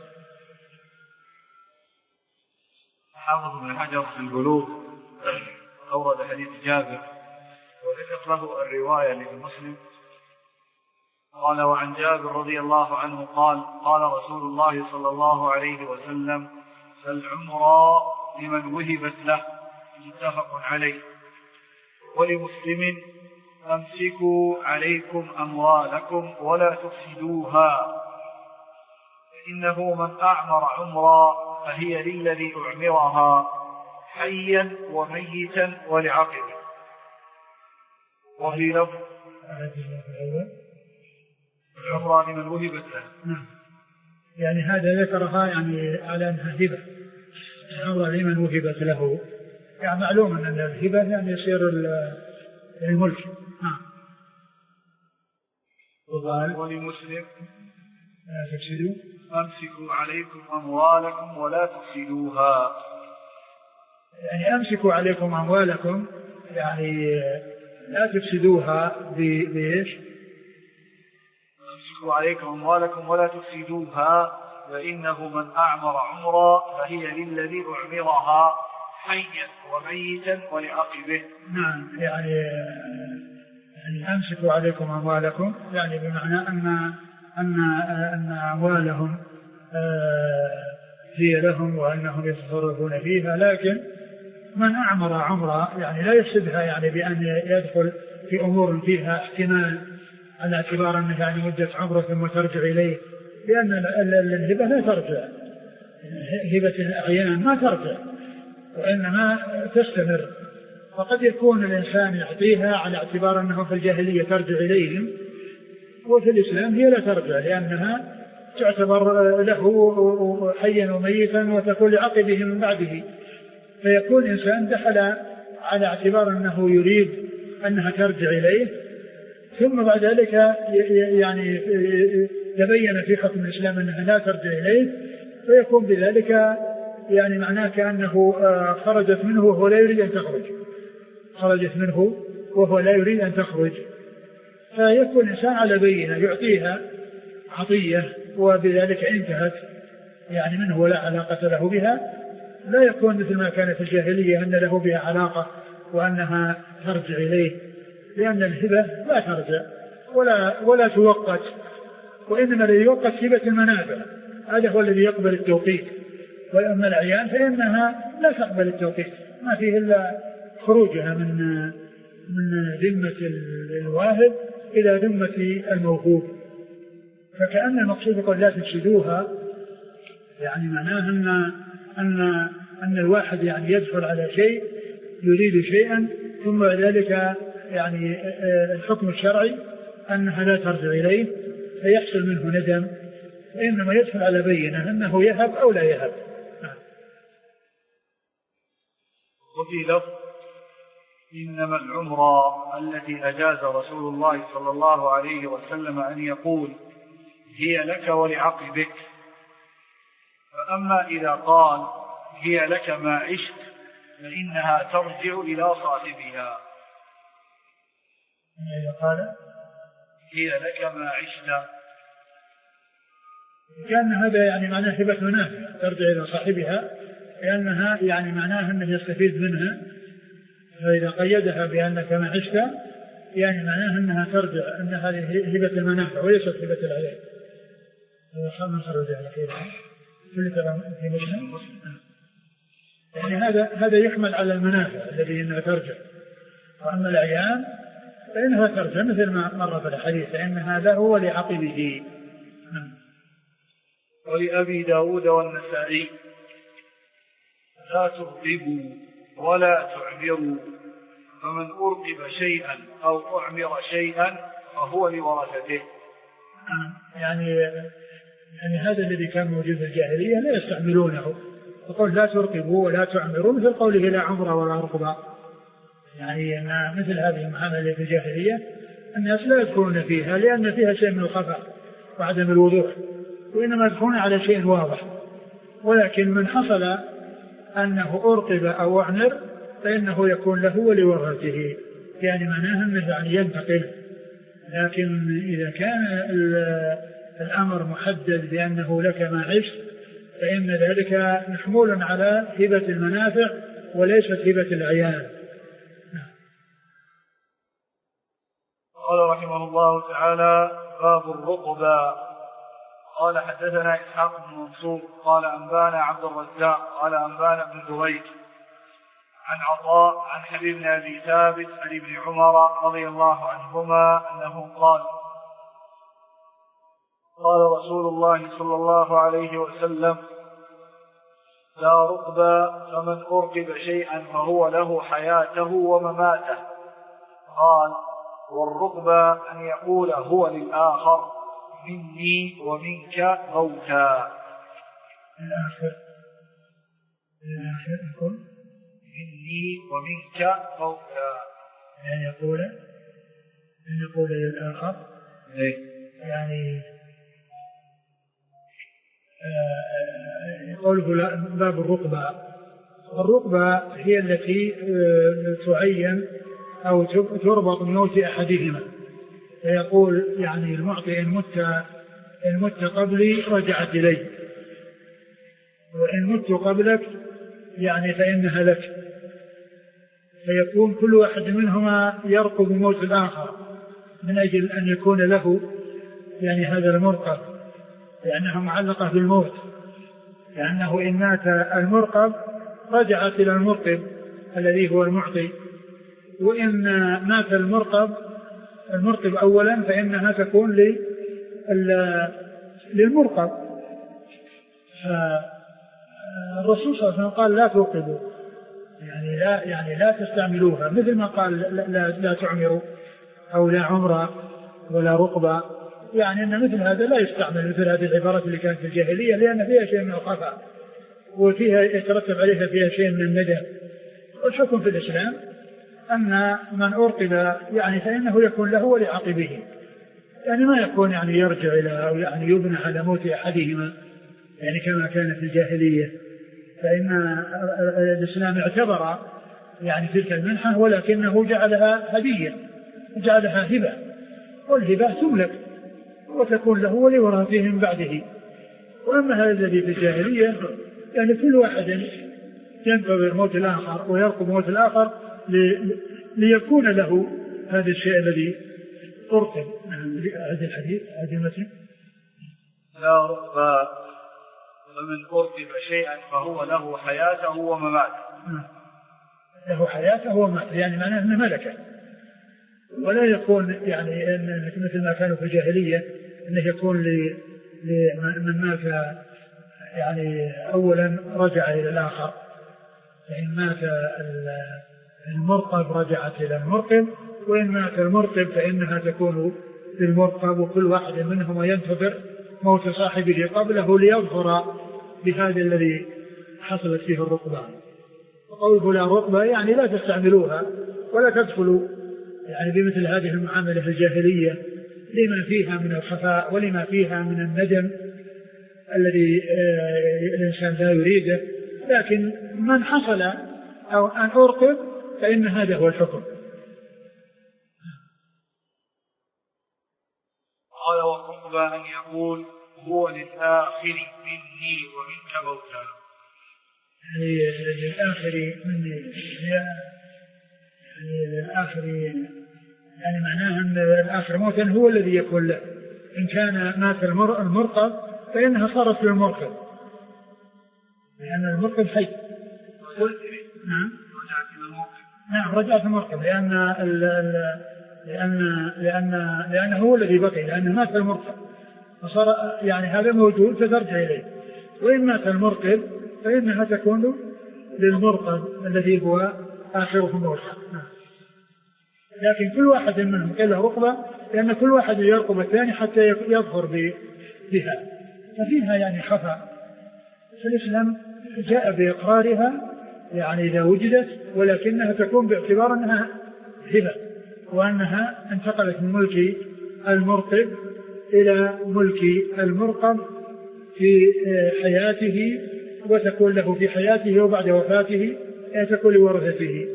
حافظ بن حجر في البلوغ أورد حديث جابر وذكر له الرواية لمسلم قال وعن جابر رضي الله عنه قال قال رسول الله صلى الله عليه وسلم فالعمرى لمن وهبت له، متفق عليه. ولمسلم أمسكوا عليكم أموالكم ولا تفسدوها، فإنه من أعمر عمرا فهي للذي أعمرها حيا وميتا ولعقبه. وفي لفظ العمرة لمن وهبت له. نعم. يعني هذا ذكرها يعني على أنها هبة، العمرة لمن وهبت له، يعني معلوم أن الهبة يعني يصير الملك. نعم. وقال ولمسلم لا تفسدوا أمسكوا عليكم أموالكم ولا تفسدوها، يعني أمسكوا عليكم أموالكم يعني لا تفسدوها بإيش؟ أمسكوا عليكم أموالكم ولا تفسدوها فإنه من أعمر عمرا فهي للذي أعمرها حيا وميتا ولعقبه. نعم. يعني يعني أمسكوا عليكم أموالكم يعني بمعنى أن أن أن أموالهم هي لهم وأنهم يتصرفون فيها، لكن من أعمر عمرا يعني لا يفسدها يعني بأن يدخل في أمور فيها احتمال على اعتبار أنها يعني مدة عمره ثم ترجع إليه، لأن الهبة لا ترجع، هبة الأعيان ما ترجع وإنما تستمر. فقد يكون الإنسان يعطيها على اعتبار أنه في الجاهلية ترجع إليهم، وفي الإسلام هي لا ترجع لأنها تعتبر له حيا وميتا وتكون لعقبه من بعده. فيكون إنسان دخل على اعتبار أنه يريد أنها ترجع إليه، ثم بعد ذلك يعني تبين في حكم الإسلام أنها لا ترجع إليه، فيكون بذلك يعني معناه كأنه خرجت منه وهو لا يريد أن تخرج، خرجت منه وهو لا يريد أن تخرج. فيكون الإنسان على بينة يعطيها عطية وبذلك انتهت يعني منه ولا علاقة له بها، لا يكون مثل ما كان في الجاهلية أن له بها علاقة وأنها ترجع إليه، لأن الهبة لا ترجع ولا, ولا توقت، وإنما الذي يوقت هبة المنافع، هذا هو الذي يقبل التوقيت. وأما العيان فإنها لا تقبل التوقيت، ما فيه إلا خروجها من من ذمة الواهب إلى ذمة الموهوب. فكأن المقصود يقول لا تفسدوها، يعني معناه أن أن أن الواحد يعني يدخل على شيء يريد شيئا ثم ذلك يعني الحكم الشرعي أنها لا ترجع إليه فيحصل منه ندم، وإنما يدخل على بينة أنه يهب أو لا يهب. وفي لفظ إنما العمرة التي أجاز رسول الله صلى الله عليه وسلم أن يقول هي لك ولعقبك، فأما إذا قال هي لك ما عشت فإنها ترجع إلى صاحبها. إذا قال هي لك ما عشت كان هذا يعني معناه هبة منافع ترجع إلى صاحبها، لأنها يعني معناه أنه يستفيد منها، فإذا قيدها بأنك ما عشت يعني معناه أنها ترجع، أن هذه هبة المنافع وليست هبة العيان. من خرج على خيرها كل كلام في مسلم، يعني هذا هذا يحمل على المنافع الذي انها ترجع، واما العيان فانها ترجع مثل ما مر في الحديث، لان هذا هو لعقبه. ولأبي داود والنسائي لا ترقبوا ولا تعمروا، فمن أرقب شيئا أو أعمر شيئا فهو لورثته. يعني يعني هذا الذي كان موجود في الجاهلية لا يستعملونه، يقول لا ترقبوا ولا تعمروا مثل قوله لا عمر ولا رقبة، يعني أن مثل هذه المعاملة في الجاهلية الناس لا يدخلون فيها لأن فيها شيء من الخفاء وعدم الوضوح، وإنما يدخلون على شيء واضح. ولكن من حصل أنه أرقب أو أعمر فإنه يكون له ولورثته، يعني معناه أنه يعني ينتقل. لكن إذا كان الأمر محدد بأنه لك ما عشت فإن ذلك محمول على هبة المنافع وليست هبة العيان. قال رحمه الله تعالى باب الرقبة. قال حدثنا إسحاق بن منصور قال أنبانا عبد الرزاق قال أنبانا بن جريج عن عطاء عن حبيب بن أبي ثابت عن ابن عمر رضي الله عنهما أنه قال قال رسول الله صلى الله عليه وسلم لا رقبة فمن أرقب شيئا فهو له حياته ومماته. قال والرقبة أن يقول هو للآخر مني ومنك موتا. الآخر الآخر يقول مني ومنك موتا، يعني يقول أن يقول للآخر إيه؟ يعني قوله باب الرقبة. الرقبة هي التي تعين أو تربط بموت أحدهما، فيقول يعني المعطي إن مت إن مت قبلي رجعت إلي، وإن مت قبلك يعني فإنها لك، فيكون كل واحد منهما يرقب موت الآخر من أجل أن يكون له يعني هذا المرقب، لأنها معلقة بالموت، لأنه إن مات المرقب رجعت إلى المرقب الذي هو المعطي، وإن مات المرقب المرقب أولا فإنها تكون للمرقب. الرسول صلى الله عليه وسلم قال لا توقبوا، يعني لا يعني لا تستعملوها، مثل ما قال لا, لا, لا تعمروا أو لا عمرة ولا رقبة، يعني أن مثل هذا لا يستعمل، مثل هذه العبارات اللي كانت في الجاهلية، لأن فيها شيء من الخفاء وفيها يترتب عليها فيها شيء من الندم. والحكم في الإسلام أن من أرقب يعني فإنه يكون له ولعقبه، يعني ما يكون يعني يرجع إلى أو يعني يبنى على موت أحدهما يعني كما كان في الجاهلية، فإن الإسلام اعتبر يعني تلك المنحة ولكنه جعلها هدية، جعلها هبة، والهبة تملك وتكون له ولورثته من بعده. وأما هذا الذي في الجاهلية يعني كل واحد ينتظر موت الآخر ويرقب موت الآخر ليكون له هذا الشيء الذي أرقب. هذا الحديث هذا المثل لا رقبة فمن أرقب شيئا فهو له حياته ومماته. له حياته ومماته يعني معناه أنه ملكه، ولا يكون يعني إن مثل ما كانوا في الجاهلية أنه يكون لمن مات يعني أولا رجع إلى الآخر، فإن مات المرقب رجعت إلى المرقب، وإن مات المرقب فإنها تكون للمرقب، وكل واحد منهم ينتظر موت صاحبه قبله ليظهر بهذا الذي حصلت فيه الرقبة. وقوله لا رقبة يعني لا تستعملوها ولا تدخلوا يعني بمثل هذه المعاملة الجاهلية لما فيها من الخفاء ولما فيها من الندم الذي الإنسان لا يريده، لكن من حصل أو أن أرقب فإن هذا هو الحكم. قال والرقبة أن يقول هو للآخر مني ومنك موتا، يعني للآخر مني يعني للآخر يعني معناها أن الآخر موتا هو الذي يكون له. إن كان مات المرقب فإنها صارت للمرقب، لأن المرقب حي. نعم نعم رجعت المرقب، لأن ال ال لأن لأن لأنه هو الذي بقي، لأنه مات المرقب فصار يعني هذا موجود فترجع إليه. وإن مات المرقب فإنها تكون للمرقب الذي هو آخره موتا. لكن كل واحد منهم له رقبة، لأن كل واحد يرقب الثاني حتى يظهر بها، ففيها يعني خفاء. فالإسلام جاء بإقرارها يعني إذا وجدت، ولكنها تكون باعتبار أنها هبة، وأنها انتقلت من ملك المرقب إلى ملك المرقب في حياته، وتكون له في حياته وبعد وفاته تكون لورثته،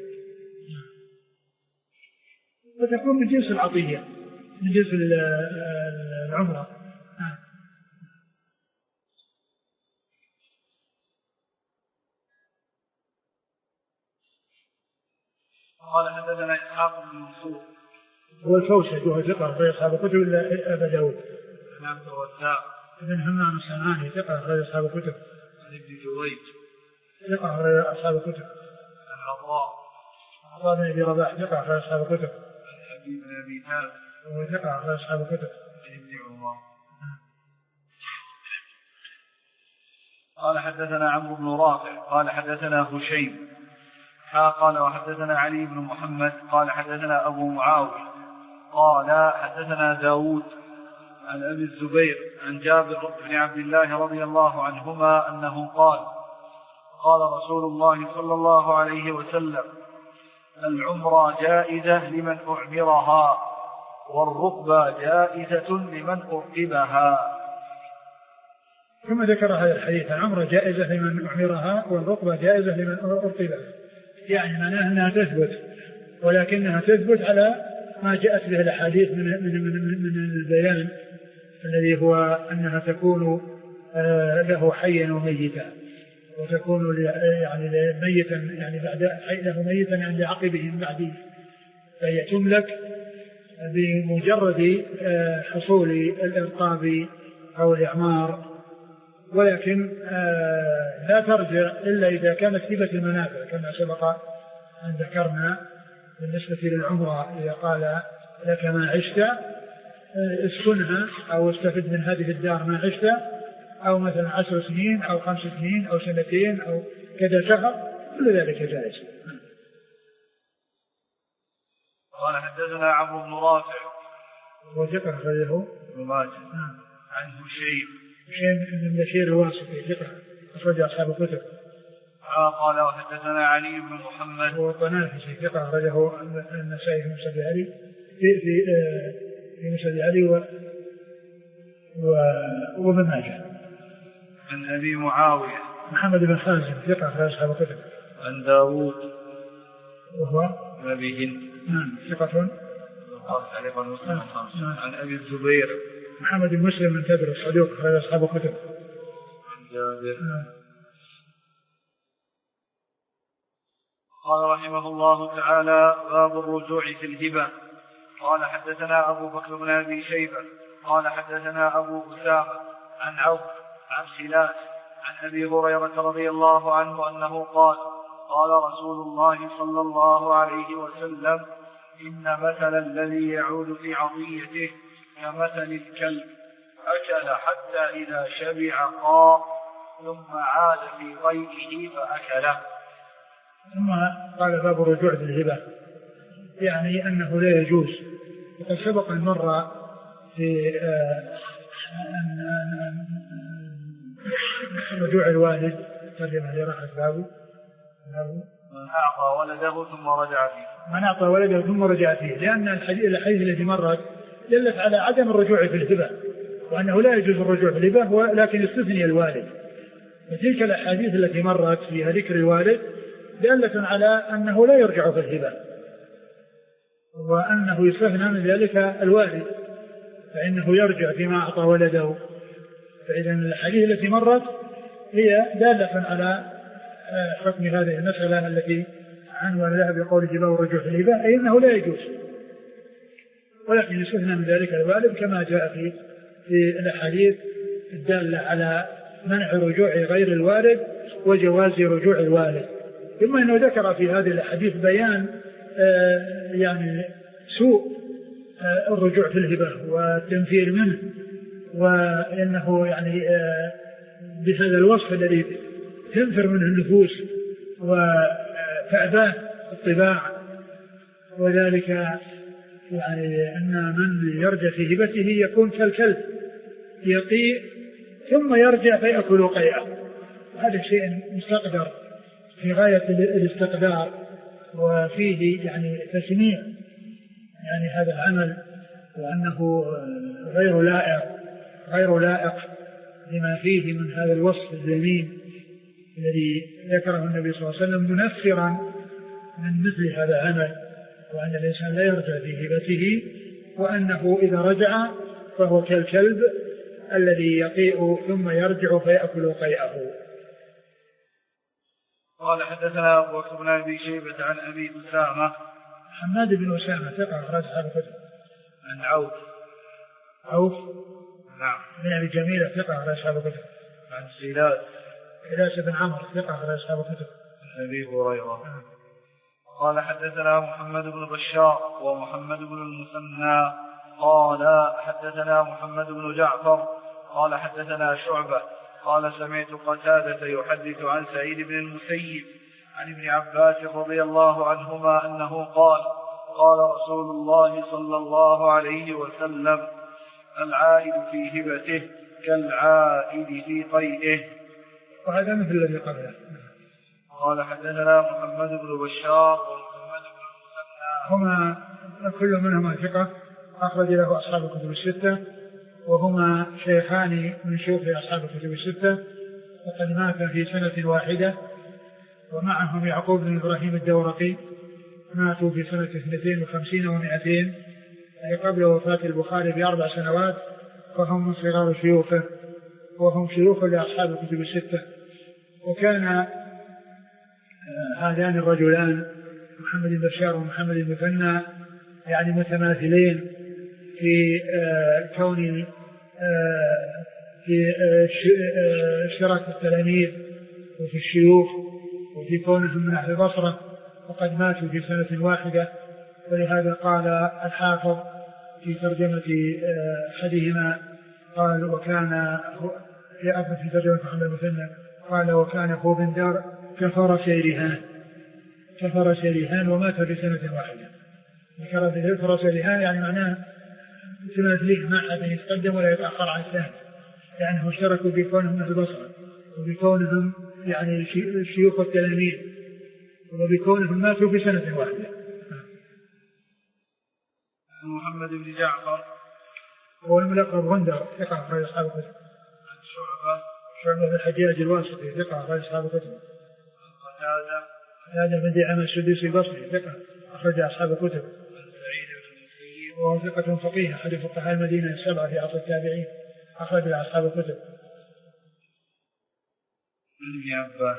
وتكون من جنس العطية من جنس العمرة. قال حدثنا إسحاق بن منصور هو الفوسج وهو ثقة غير أصحاب الكتب إلا أبا داود. عن عبد الرزاق ابن همام الصنعاني ثقة غير أصحاب الكتب. عن ابن جريج ثقة غير أصحاب الكتب. عن عطاء عطاء بن أبي رباح ثقة غير أصحاب الكتب. عن حبيب بن أبي ثابت وهو ثقة غير أصحاب الكتب. عن ابن عمر. قال حدثنا عمرو بن رافع قال حدثنا هشيم قال وحدثنا علي بن محمد قال حدثنا أبو معاوية قال حدثنا داود عن أبي الزبير عن جابر بن عبد الله رضي الله عنهما أنه قال قال رسول الله صلى الله عليه وسلم العمرة جائزة لمن أعمرها والركبة جائزة لمن أركبها. ثم ذكر هذا الحديث العمرة جائزة لمن أعمرها والركبة جائزة لمن أركبها، يعني معناها أنها تثبت، ولكنها تثبت على ما جاءت به الأحاديث من, من, من, من البيان الذي هو أنها تكون له حيا وميتا، وتكون يعني ميتا يعني بعد له ميتا عند عقبه من بعده، فهي تملك بمجرد حصول الإرقاب أو الإعمار، ولكن لا ترجع إلا إذا كانت ثبت المنافع كما سبق أن ذكرنا بالنسبة للعمرة. إذا قال لك ما عشت اسكنها أو استفد من هذه الدار ما عشت، أو مثلا عشر سنين أو خمس سنين أو سنتين أو كذا شهر، كل ذلك جائز. قال حدثنا عمرو بن رافع وذكر خرجه ابن ماجه عن هشيم هشيم بن بشير الواسطي ذكر أخرج أصحاب الكتب. قال وحدثنا علي بن محمد وطنافسي ثقة أخرجه النسائي في مسند علي في في في مسند علي و وابن ماجه. عن أبي معاوية محمد بن خازم ثقة أخرج أصحاب الكتب. عن داود وهو أبي هند نعم ثقة عن أبي الزبير محمد بن مسلم من تدر الصدوق أخرج أصحاب الكتب. عن جابر قال رحمه الله تعالى باب الرجوع في الهبة. قال حدثنا أبو بكر بن أبي شيبة قال حدثنا أبو أسامة عن عوف عن خلاس عن أبي هريرة رضي الله عنه أنه قال قال رسول الله صلى الله عليه وسلم إن مثل الذي يعود في عطيته كمثل الكلب أكل حتى إذا شبع قاء ثم عاد في قيئه فأكله. ثم قال باب الرجوع في الهبة، يعني أنه لا يجوز، وقد سبق أن مر في رجوع الوالد ترجمة لرحمة بابه من أعطى ولده ثم رجع فيه من أعطى ولده ثم رجع فيه، لأن الحديث التي مرت دلت على عدم الرجوع في الهبة، وأنه لا يجوز الرجوع في الهبة ولكن استثني الوالد. وتلك الأحاديث التي مرت فيها ذكر الوالد دالة على أنه لا يرجع في الهبة، وأنه يستثنى من ذلك الوالد فإنه يرجع فيما أعطى ولده. فإذا الحديث التي مرت هي دالة على حكم هذه المسألة التي عنوان لها بقول جباب الرجوع في الهبة، أي أنه لا يجوز، ولكن يستثنى من ذلك الوالد كما جاء في في الأحاديث الدالة على منع رجوع غير الوالد وجواز رجوع الوالد. ثم أنه ذكر في هذه الأحاديث بيان آه يعني سوء آه الرجوع في الهبة والتنفير منه، وأنه يعني آه بهذا الوصف الذي تنفر منه النفوس وتأباه الطباع، وذلك يعني أن من يرجع في هبته يكون كالكلب يقيء ثم يرجع فيأكل قيئه، هذا شيء مستقدر في غاية الاستقدار، وفيه يعني تسميع يعني هذا العمل، وأنه غير لائق غير لائق لما فيه من هذا الوصف الذميم الذي ذكره النبي صلى الله عليه وسلم منفرا من مثل هذا العمل، وأن الإنسان لا يرجع في هبته، وأنه إذا رجع فهو كالكلب الذي يقيء ثم يرجع فيأكل قيئه. قال حدثنا أبو بكر بن أبي شيبة عن أبي أسامة حماد بن أسامة ثقة أخرج أصحاب الكتب. عن عوف. عوف نعم. بن أبي جميلة ثقة أخرج أصحاب الكتب. عن سلاس. سلاس بن عمرو ثقة أخرج أصحاب الكتب. عن أبي هريرة. قال حدثنا محمد بن بشار ومحمد بن المثنى قال حدثنا محمد بن جعفر قال حدثنا شعبة قال سمعت قتادة يحدث عن سعيد بن المسيب عن ابن عباس رضي الله عنهما أنه قال قال رسول الله صلى الله عليه وسلم العائد في هبته كالعائد في قيئه. وهذا مثل الذي قبله. قال حدثنا محمد بن بشار ومحمد بن المثنى هما كل منهما ثقة أخرج له أصحاب الكتب الستة وهما شيخان من شيوخ أصحاب الكتب الستة وقد مات في سنة واحدة ومعهم يعقوب بن إبراهيم الدورقي ماتوا في سنة اثنتين وخمسين ومائتين أي قبل وفاة البخاري بأربع سنوات فهم من صغار شيوخه وهم شيوخ لأصحاب الكتب الستة. وكان هذان الرجلان محمد بن بشار ومحمد بن المثنى يعني متماثلين في كون في اشتراك التلاميذ وفي الشيوخ وفي كونهم من أهل البصرة وقد ماتوا في سنة واحدة. ولهذا قال الحافظ في ترجمة أحدهما قال وكان في ترجمة محمد بن المثنى قال وكان أخو بن دار كفر سيرهان كفر سيرهان ومات في سنة واحدة. كفر سيرهان يعني معناه تماثليه ما أحد يتقدم ولا يتأخر عن الثاني يعني هم اشتركوا بكونهم من البصرة وبكونهم يعني شيوخ التلاميذ وبكونهم ماتوا في سنة واحدة. محمد بن جعفر هو الملقب غندر ثقة أخرج أصحاب الكتب. شعبة شعبة بن الحجاج الواسطي ثقة أخرج أصحاب الكتب. قتادة هذا بن دعامة السدوسي البصري ثقة أخرج أصحاب الكتب. سعيد بن المسيب وهو ثقة فقيه أحد فقهاء المدينة السبعة في عصر التابعين أخرج أصحاب الكتب. ابن عباس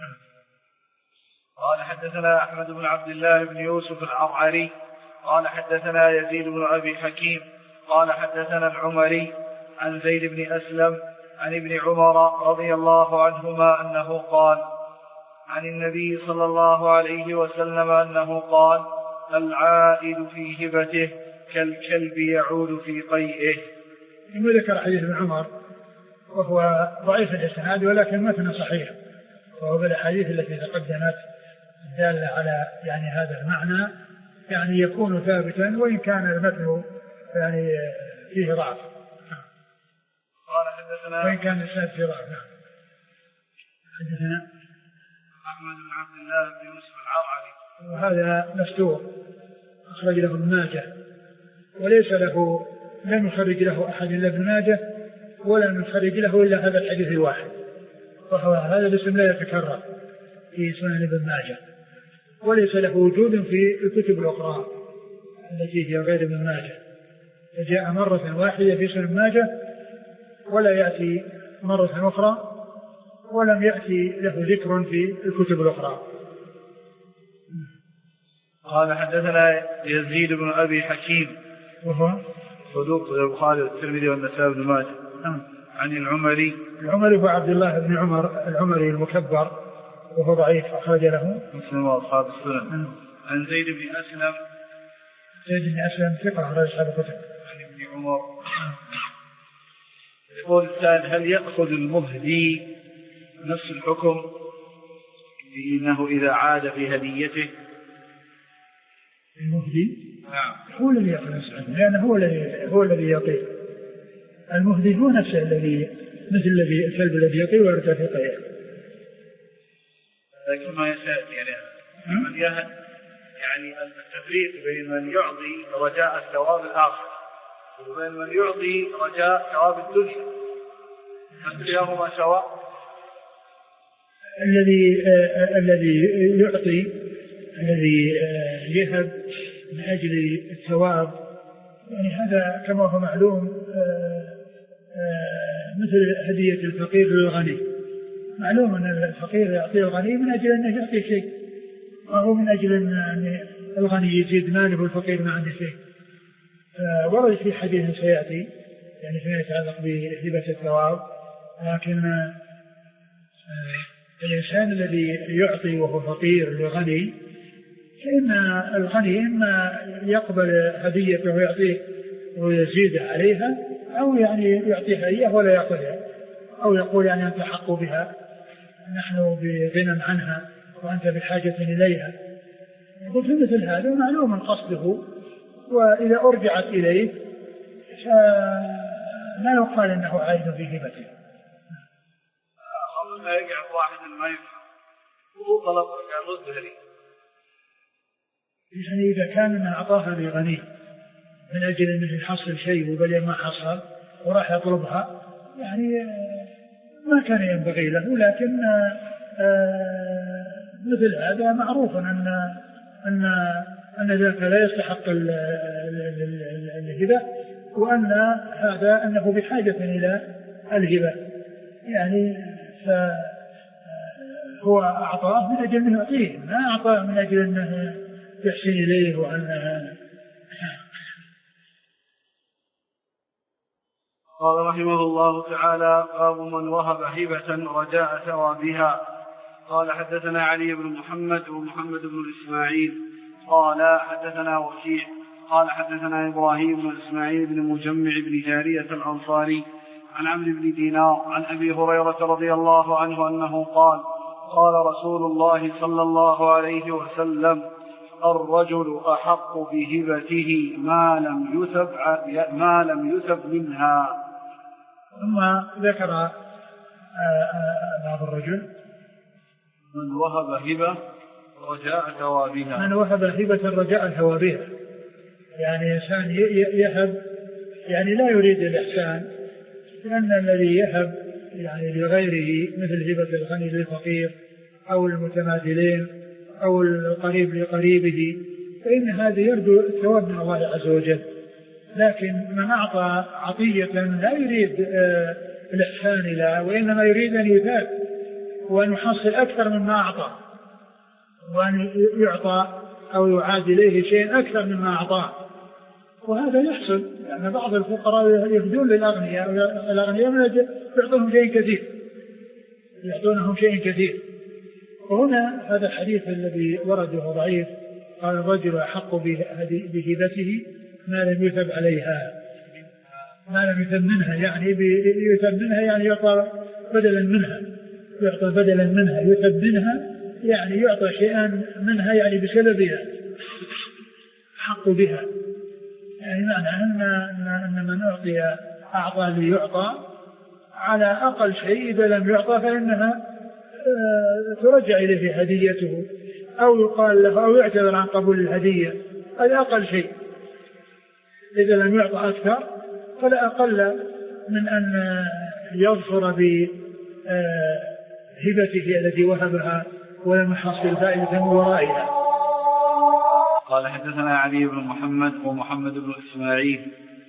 قال حدثنا أحمد بن عبد الله بن يوسف العرعري قال حدثنا يزيد بن أبي حكيم قال حدثنا العمري عن زيد بن أسلم عن ابن عمر رضي الله عنهما أنه قال عن النبي صلى الله عليه وسلم أنه قال العائد في هبته كالكلب يعود في قيئه. ثم ذكر حديث ابن عمر وهو ضعيف الإسناد ولكن متن صحيح وهو بالأحاديث التي تقدمت دالة على يعني هذا المعنى يعني يكون ثابتا وإن كان المتن يعني فيه ضعف. قال حدثنا وإن كان الإسناد فيه ضعف. نعم. حدثنا أحمد بن عبد الله بن يوسف العرعري وهذا مستور أخرج له ابن ماجه وليس له لم يخرج له أحد إلا ابن ماجه ولم يخرج له إلا هذا الحديث الواحد وهو هذا الاسم لا يتكرر في سنن ابن ماجه وليس له وجود في الكتب الأخرى التي هي غير ابن ماجه فجاء مرة واحدة في سنن ماجه ولا يأتي مرة أخرى ولم يأتي له ذكر في الكتب الأخرى. قال حدثنا يزيد بن أبي حكيم وهو صدوق البخاري والترمذي والنسائي بن ماجه عن العمري العمري هو عبد الله بن عمر العمري المكبر وهو ضعيف أخرج له مسلم وأصحاب السنن. عن زيد بن أسلم زيد بن أسلم ثقة أخرج أصحاب الكتب. عن ابن عمر يقول السائل هل يأخذ المهدي نفس الحكم بأنه إذا عاد في هديته؟ المهدي نعم هو الذي يأخذ نفس الحكم لأنه هو الذي هو الذي يطير. المهدي هو نفسه الذي مثل الذي الكلب الذي يطير ويرتفع في قيئه. لكن ما يسأل يعني من يهد يعني التفريق بين من يعطي رجاء الثواب الآخر وبين من يعطي رجاء ثواب الدنيا كلاهما سواء. الذي آه الذي يعطي الذي آه يهب من أجل الثواب يعني هذا كما هو معلوم آه آه مثل هدية الفقير للغني. معلوم أن الفقير يعطي الغني من أجل أنه يعطي شيء وهو من أجل أن الغني يزيد ماله والفقير ما عنده شيء. ورد في حديث سيأتي يعني فيما يتعلق بهبة الثواب، لكن الإنسان الذي يعطي وهو فقير لغني فإن الغني إما يقبل هديته ويعطيه ويزيد عليها، أو يعني يعطيها إياه ولا يأخذها، أو يقول يعني أنت حق بها، نحن بغنى عنها وأنت بحاجة إليها. وفي مثل هذا معلوم قصده، وإذا أرجعت إليه فلا يقال أنه عائد في هبته. أول ما يقع واحد ما يفهم هو طلب رد لي، يعني إذا كان من أعطاها لغني من أجل أنه يحصل شيء وبل ما حصل وراح يطلبها يعني ما كان ينبغي له، لكن مثل هذا معروف أن أن أن ذاك لا يستحق الهبة، وأن هذا أنه بحاجة إلى الهبة، يعني فهو أعطاه من أجل أنه يعطيه، ما أعطاه من أجل أنه يحسن إليه وأنه. قال رحمه الله تعالى: باب من وهب هبة رجاء ثوابها. قال حدثنا علي بن محمد ومحمد بن إسماعيل قال حدثنا وكيع قال حدثنا إبراهيم بن إسماعيل بن مجمع بن جارية الأنصاري عن عمرو بن دينار عن أبي هريرة رضي الله عنه أنه قال: قال رسول الله صلى الله عليه وسلم: الرجل أحق بهبته ما لم يثب ما لم يثب منها. ثم ذكر بعض الرجل من وهب هبة رجاء ثوابها، من وهب هبة رجاء ثوابها، يعني إنسان يهب يعني لا يريد الإحسان، لأن الذي يهب يعني لغيره مثل هبة الغني للفقير أو المتماثلين أو القريب لقريبه فإن هذا يرجو الثواب من الله عز وجل. لكن من أعطى عطية لا يريد آه الإحسان له، وإنما يريد أن يثاب وأن يحصل أكثر مما أعطى، وأن يعطى أو يعاد إليه شيء أكثر مما أعطاه، وهذا يحصل لأن يعني بعض الفقراء يهدون للأغنياء، الأغنياء من أجل يعطونهم شيء كثير يعطونهم شيء كثير. وهنا هذا الحديث الذي ورده ضعيف، قال: الرجل أحق بهبته ما لم يثب عليها، ما لم يثب منها، يعني يثب منها يعني يعطى بدلا منها، يعطى بدلا منها، يثب منها يعني يعطى شيئا منها يعني بسببها، حق بها، يعني معنى أن, أن من أعطي أعطى ليعطى على أقل شيء، إذا لم يعطى فإنها ترجع إليه هديته أو يقال له أو يعتذر عن قبول الهدية، هذا أقل شيء. إذا لم يعطى أكثر فلا أقل من أن يظفر بهبته التي وهبها ولم يحصل فائدة من ورائها. قال حدثنا علي بن محمد ومحمد بن إسماعيل.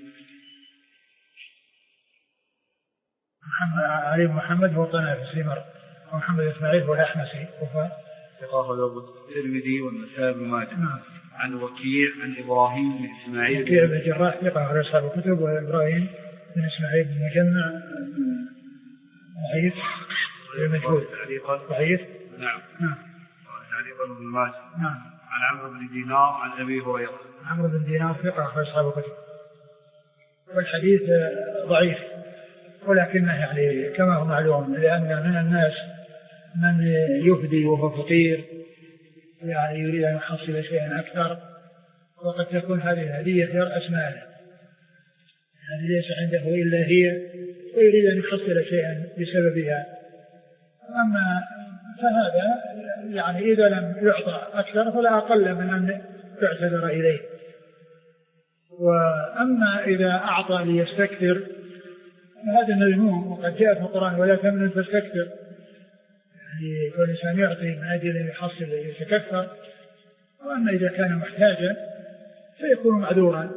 محمد علي بن محمد هو طنافسي السمر، ومحمد إسماعيل هو الأحمسي وفاء ثقافة الترمذي والنسائي بن ماجه. عن وكيع عن إبراهيم بن إسماعيل وكيع بن الجراح ثقة أصحاب الكتب، وإبراهيم بن إسماعيل بن مجمع ضعيف مجهول ضعيف. نعم نعم. عن ابن ماجه. نعم. عن عمرو بن دينار عن أبي هريرة. عمرو بن دينار ثقة أصحاب الكتب، والحديث ضعيف، ولكنه يعني كما هو معلوم، لأن من الناس من يهدي وهو فقير يعني يريد أن يحصل شيئا أكثر، وقد تكون هذه الهدية يرأس ماله، يعني ليس عنده إلا هي ويريد أن يحصل شيئا بسببها. أما فهذا يعني إذا لم يعطى أكثر فلا أقل من أن تعتذر إليه. وأما إذا أعطى ليستكثر فهذا مذموم، وقد جاء في القرآن: ولا تمنن تستكثر، يعني كل إنسان يعطي من أجل أن يحصل يتكثر. وأما إذا كان محتاجا فيكون معذورا.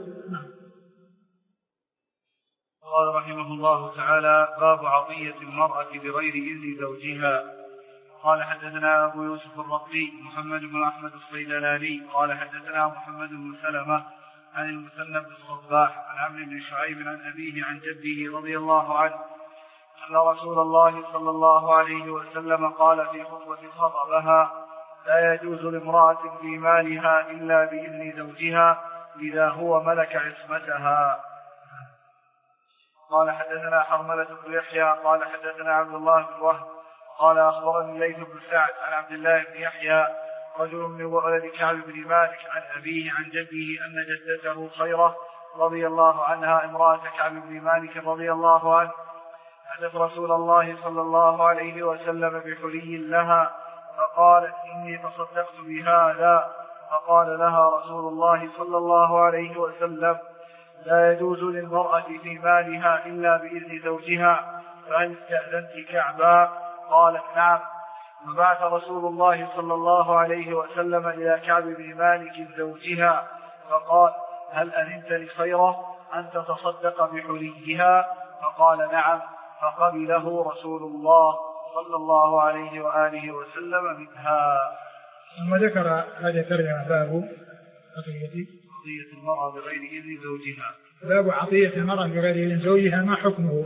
قال رحمه الله تعالى: باب عطية المرأة بغير إذن زوجها. قال حدثنا أبو يوسف الرقي محمد بن أحمد الصيدلاني قال حدثنا محمد بن سلمة عن المثنى بن الصباح عن عمرو بن شعيب عن أبيه عن جده رضي الله عنه أن رسول الله صلى الله عليه وسلم قال في خطبة خطبها: لا يجوز لامرأة في مالها إلا بإذن زوجها إذا هو ملك عصمتها. قال حدثنا حرملة بن يحيى قال حدثنا عبد الله بن وهب قال أخبرني الليث بن سعد عن عبد الله بن يحيى رجل من ولد كعب بن مالك عن أبيه عن جده أن جدته خيرة رضي الله عنها امرأة كعب بن مالك رضي الله عنه أتت رسول الله صلى الله عليه وسلم بحلي لها فقالت: إني تصدقت بهذا. فقال لها رسول الله صلى الله عليه وسلم: لا يجوز للمرأة في مالها إلا بإذن زوجها، فهل استأذنت كعبا؟ قالت: نعم. فبعث رسول الله صلى الله عليه وسلم إلى كعب بن مالك زوجها فقال: هل أذنت لخيرة أن تتصدق بحليها؟ فقال: نعم. فقبله رسول الله صلى الله عليه وآله وسلم منها. ثم ذكر هذا ترجمة باب عطية المرأة بغير إذن زوجها. باب عطية المرأة بغير إذن زوجها، ما حكمه؟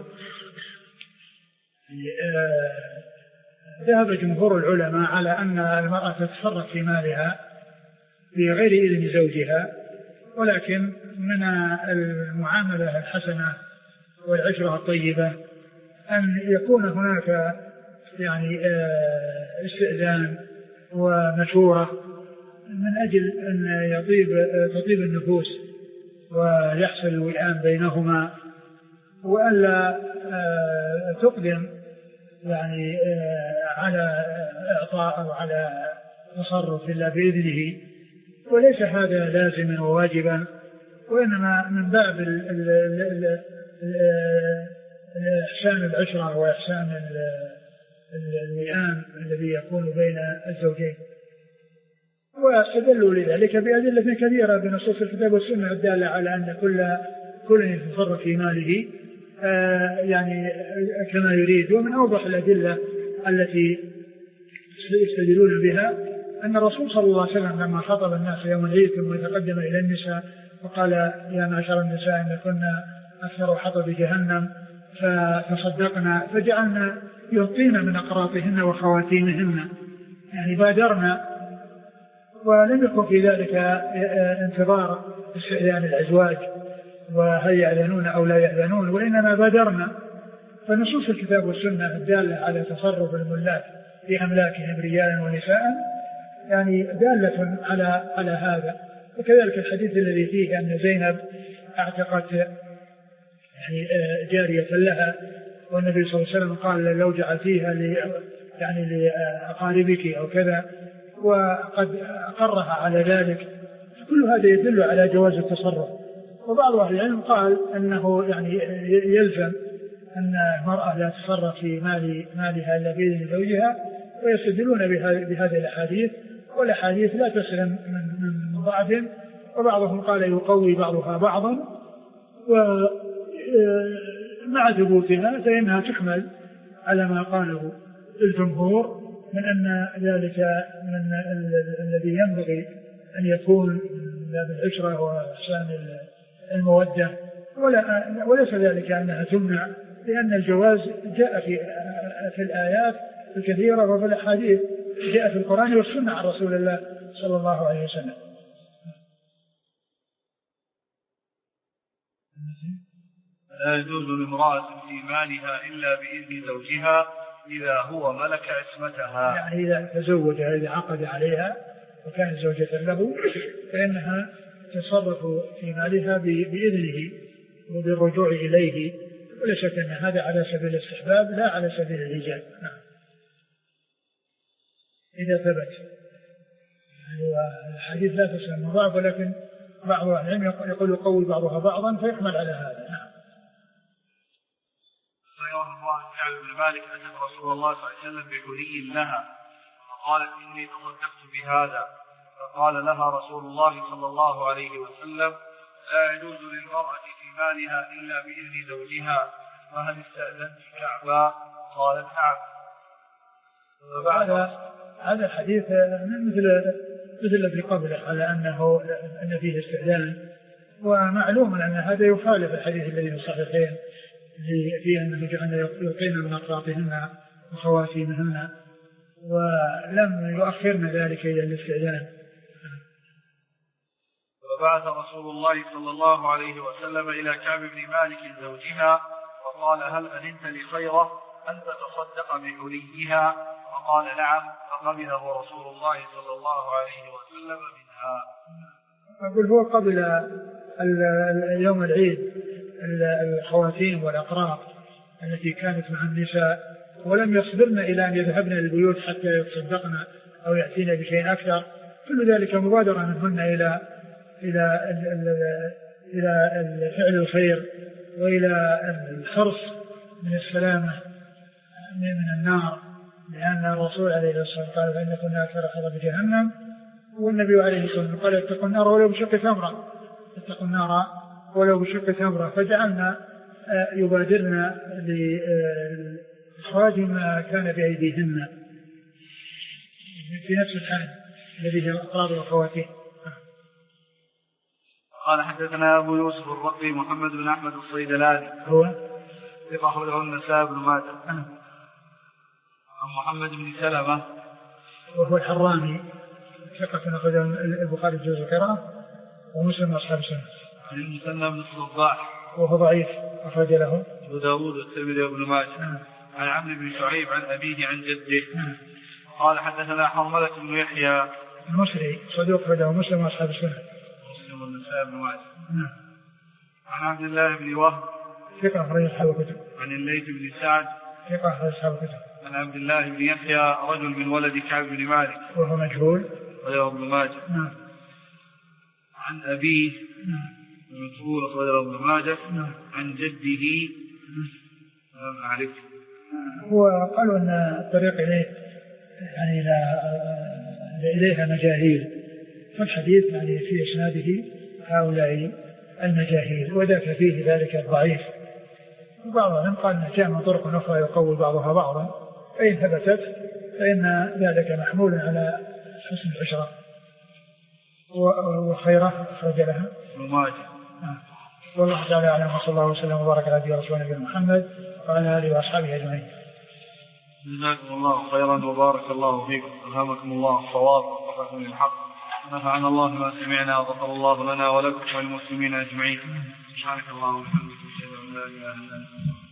ذهب جمهور العلماء على أن المرأة تتصرف في مالها بغير إذن زوجها، ولكن من المعاملة الحسنة والعشرة الطيبة أن يكون هناك يعني استئذان ومشورة من أجل أن يطيب تطيب النفوس ويحصل الوئام بينهما، وألا تقدم يعني على إعطاء أو على تصرف إلا بإذنه، وليس هذا لازما وواجبا، وإنما من باب ال ال ال ال إحسان العشرة وإحسان الوئام الذي يكون بين الزوجين. واستدلوا لذلك بأدلة كثيرة بنصوص الكتاب والسنة الدالة على أن كل كل يتصرف في ماله آه يعني كما يريد. ومن أوضح الأدلة التي يستدلون بها أن الرسول صلى الله عليه وسلم لما خطب الناس يوم العيد ثم يتقدم إلى النساء وقال: يا معشر النساء إن كنا أكثر حطب جهنم فتصدقنا فجعلنا يعطينا من أقراطهن وخواتيمهن، يعني بادرنا، ولم يكن في ذلك انتظار استئذان الأزواج وهل يأذنون أو لا يأذنون، وإنما بادرنا. فنصوص الكتاب والسنة الدالة على تصرف الملاك في أملاكهم رجالا ونساء يعني دالة على على هذا. وكذلك الحديث الذي فيه أن زينب اعتقت يعني جارية لها، والنبي صلى الله عليه وسلم قال: لو جعلتيها يعني لأقاربك أو كذا، وقد أقرها على ذلك. كل هذا يدل على جواز التصرف. وبعض أهل العلم قال أنه يعني يلزم أن المرأة لا تصرف في مال مالها إلا بإذن زوجها، ويستدلون بهذه الأحاديث، والأحاديث لا تسلم من ضعف. وبعضهم قال يقوي بعضها بعضا، ومع ثبوتها فإنها تحمل على ما قاله الجمهور من أن ذلك من الذي ينبغي أن يكون من باب العشرة وإحسان المودة، وليس ذلك أنها تمنع، لأن الجواز جاء في في الآيات الكثيرة وفي الأحاديث، جاء في القرآن والسنة عن رسول الله صلى الله عليه وسلم. لا يجوز لامرأة في مالها إلا بإذن زوجها إذا هو ملك عصمتها، يعني إذا تزوج إذا عقد عليها وكانت زوجة له فإنها تصرف في مالها بإذنه وبالرجوع إليه، ولا شك أن هذا على سبيل الاستحباب لا على سبيل الإيجاب. نعم. إذا ثبت يعني الحديث لا تسلم من ضعف، ولكن بعض العلم يقول يقوي بعضها بعضا فيحمل على هذا. نعم. كعب بن مالك أتت رسول الله صلى الله عليه وسلم بحلي لها فقالت: إني تصدقت بهذا. فقال لها رسول الله صلى الله عليه وسلم: لا يجوز للمرأة في مالها إلا بإذن زوجها، فهل استأذنت كعبا؟ قالت: نعم. هذا هذا الحديث مثل مثل الذي قبله على أنه أن فيه استئذان ومعلوم أن هذا يخالف الحديث الذي في الصحيحين في أنه جعلنا يلقين من أقراطهن وخواتيمهن، ولم يؤخرن ذلك إلى الاستئذان. وبعث رسول الله صلى الله عليه وسلم إلى كعب بن مالك زوجها وقال هل أذنت لخيرة أن تتصدق بحليها؟ وقال نعم، فقبله رسول الله صلى الله عليه وسلم منها. أقول هو قبل يوم العيد الخواتيم والأقراط التي كانت مع النساء، ولم يصبرن إلى أن يذهبن للبيوت حتى يتصدقن أو يأتين بشيء أكثر، كل ذلك مبادرة منهن إلى إلى إلى فعل الخير وإلى الحرص من السلامة من النار، لأن الرسول عليه الصلاة والسلام قال فإن كنا أكثر حظا بجهنم، والنبي عليه الصلاة والسلام قال اتقوا النار ولو بشق تمرة، اتقوا النار ولو بشق تمرة. فجعلنا يبادرنا لإخراج ما كان بأيديهن في نفس الحال الذي هي الأقراض والخواتيم. قال حدثنا أبو يوسف الرقي محمد بن أحمد الصيدلاني هو ثقة أخرجه النسائي بن ماجه عن محمد بن سلمة وهو الحراني ثقة أخرجه البخاري جزء القراءة ومسلم أصحاب السنة. عن المثنى بن الصباح وهو ضعيف أخرج له أبو داود والترمذي وابن ماجه. عن عمرو بن شعيب عن أبيه عن جده نعم. قال حدثنا حرملة بن يحيى المصري صدوق أخرجه مسلم أصحاب السنة مسلم والنسائي بن ماجه. نعم. عن عبد الله بن وهب ثقة أخرج أصحاب الكتب. عن الليث بن سعد ثقة أخرج أصحاب الكتب. عن عبد الله بن يحيى رجل من ولد كعب بن مالك وهو مجهول وله ابن ماجه. نعم. عن أبيه نعم. مجهول وله ابن ماجه. نعم. عن جده لم أعرف. هو قالوا أن الطريق إليه يعني إليها مجاهيل، فالحديث يعني في إسناده هؤلاء المجاهيل وذاك فيه ذلك الضعيف، وبعضهم قال أنه جاء من طرق أخرى يقوي بعضها بعضا، فإن ثبتت فإن ذلك محمول على حسن العشرة وخيره أخرج لها ماجه. والله تعالى أعلم، وصلى الله وسلم وبارك على رسول الله محمد وعلى آله وأصحابه أجمعين. جزاكم الله خيرا وبارك الله فيكم، ألهمكم الله الصواب ووفقكم للحق، نفعنا الله ما سمعنا وغفر الله لنا ولكم وللمسلمين أجمعين. سبحانك اللهم وبحمدك أشهد أن لا إله إلا أنت.